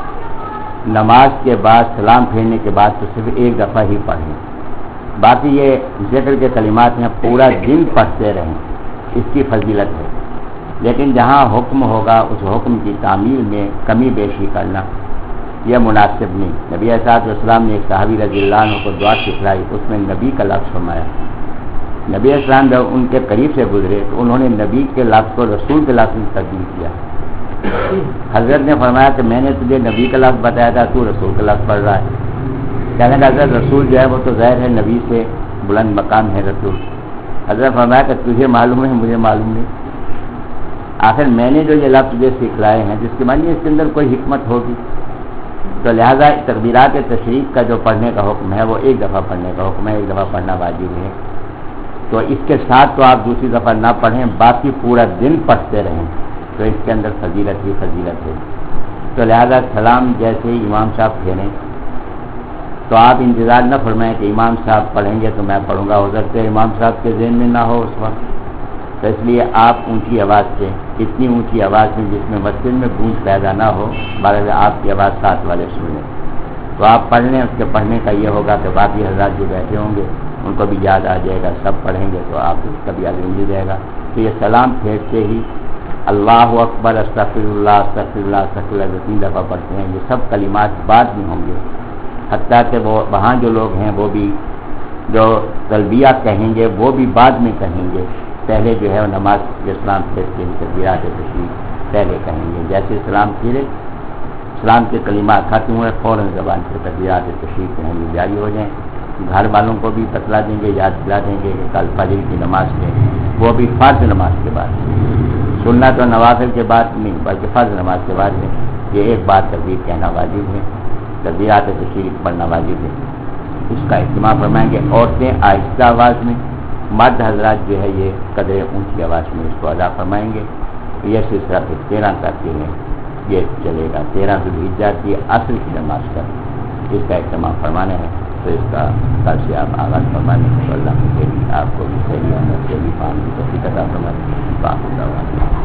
نماز کے بعد سلام پھیرنے کے بعد تو صرف ایک دفعہ ہی پڑھیں. باقی یہ ذکر کے کلمات ہیں پورا دن پڑھتے رہیں، اس کی فضیلت ہے. لیکن جہاں حکم ہوگا اس حکم کی تعمیل میں کمی بیشی کرنا یہ مناسب نہیں. نبی علیہ السلام نے ایک صحابی رضی اللہ عنہ کو دعا سکھلائی، اس میں نبی کا لفظ فرمایا. نبی علیہ السلام جب ان کے قریب سے گزرے تو انہوں نے نبی کے لفظ کو رسول کے لفظ میں تبدیل کیا. حضرت نے فرمایا کہ میں نے تجھے نبی کا لفظ بتایا تھا، تو رسول کا لفظ پڑھ رہا ہے. کہنے کا حضرت رسول جو ہے وہ تو ظاہر ہے نبی سے بلند مقام ہے رسول. حضرت فرمایا کہ تجھے معلوم ہے مجھے معلوم نہیں. آخر میں نے جو یہ لفظ تجھے سکھلائے ہیں جس کی معنی اس کے اندر کوئی حکمت ہوگی، تو لہٰذا تکبیرات تشریق کا جو پڑھنے کا حکم ہے وہ ایک دفعہ پڑھنے کا حکم ہے، ایک دفعہ پڑھنا واجب ہے. تو اس کے ساتھ تو آپ دوسری دفعہ نہ پڑھیں، باقی پورا دن پڑھتے رہیں، تو اس کے اندر فضیلت ہی فضیلت ہے. تو لہذا سلام جیسے ہی امام صاحب پھیریں تو آپ انتظار نہ فرمائیں کہ امام صاحب پڑھیں گے تو میں پڑھوں گا. ہو سکتا ہے امام صاحب کے ذہن میں نہ ہو اس وقت، تو اس لیے آپ اونچی آواز سے، اتنی اونچی آواز میں جس میں مسجد میں گونج پیدا نہ ہو، بلکہ آپ کی آواز ساتھ والے سنیں تو آپ پڑھ لیں. اس کے پڑھنے کا یہ ہوگا کہ باقی حضرات جو بیٹھے ہوں گے ان کو بھی یاد آ جائے گا، سب پڑھیں گے تو آپ اس کا بھی یاد مل جائے گا. تو یہ سلام پھیرتے ہی اللہ اکبر، استغفر اللہ استغفر اللہ استغفر اللہ تین دفعہ پڑھتے ہیں. یہ سب کلمات بعد میں ہوں گے، حتیٰ کہ وہ وہاں جو لوگ ہیں وہ بھی جو تلبیہ کہیں گے وہ بھی بعد میں کہیں گے. پہلے جو ہے وہ نماز کے اسلام پھیرتے ہیں تکبیرات تشریق پہلے کہیں گے. جیسے اسلام پھیرے اسلام کے کلمات ختم ہوئے فوراً زبان سے تکبیرات تشریق کہیں گے جاری ہو جائیں. گھر والوں کو بھی بتلا دیں گے، یاد دلا دیں گے کہ کل فجر کی نماز میں وہ بھی فرض نماز کے بعد، سنت و نوافل کے بعد نہیں بلکہ فرض نماز کے بعد میں یہ ایک بات تکبیر کہنا واجب ہے، تکبیرات تشریق پڑھنا واجب ہے. اس کا اہتمام فرمائیں گے. عورتیں آہستہ آواز میں، مرد حضرات جو ہے یہ قدر اونچی آواز میں اس کو ادا فرمائیں گے. یہ سلسلہ پھر تیرہ تک کے یہ چلے گا. تیرہ ذوالحجہ کی عصر کی نماز کا اس کا اہتمام فرمانا ہے. تو اس کا کل سے آپ آغاز فرمانے ہیں تو اللہ کے لیے آپ کو بھی صحیح ہے، صحیح فہم کی توفیق عطا فرمائے.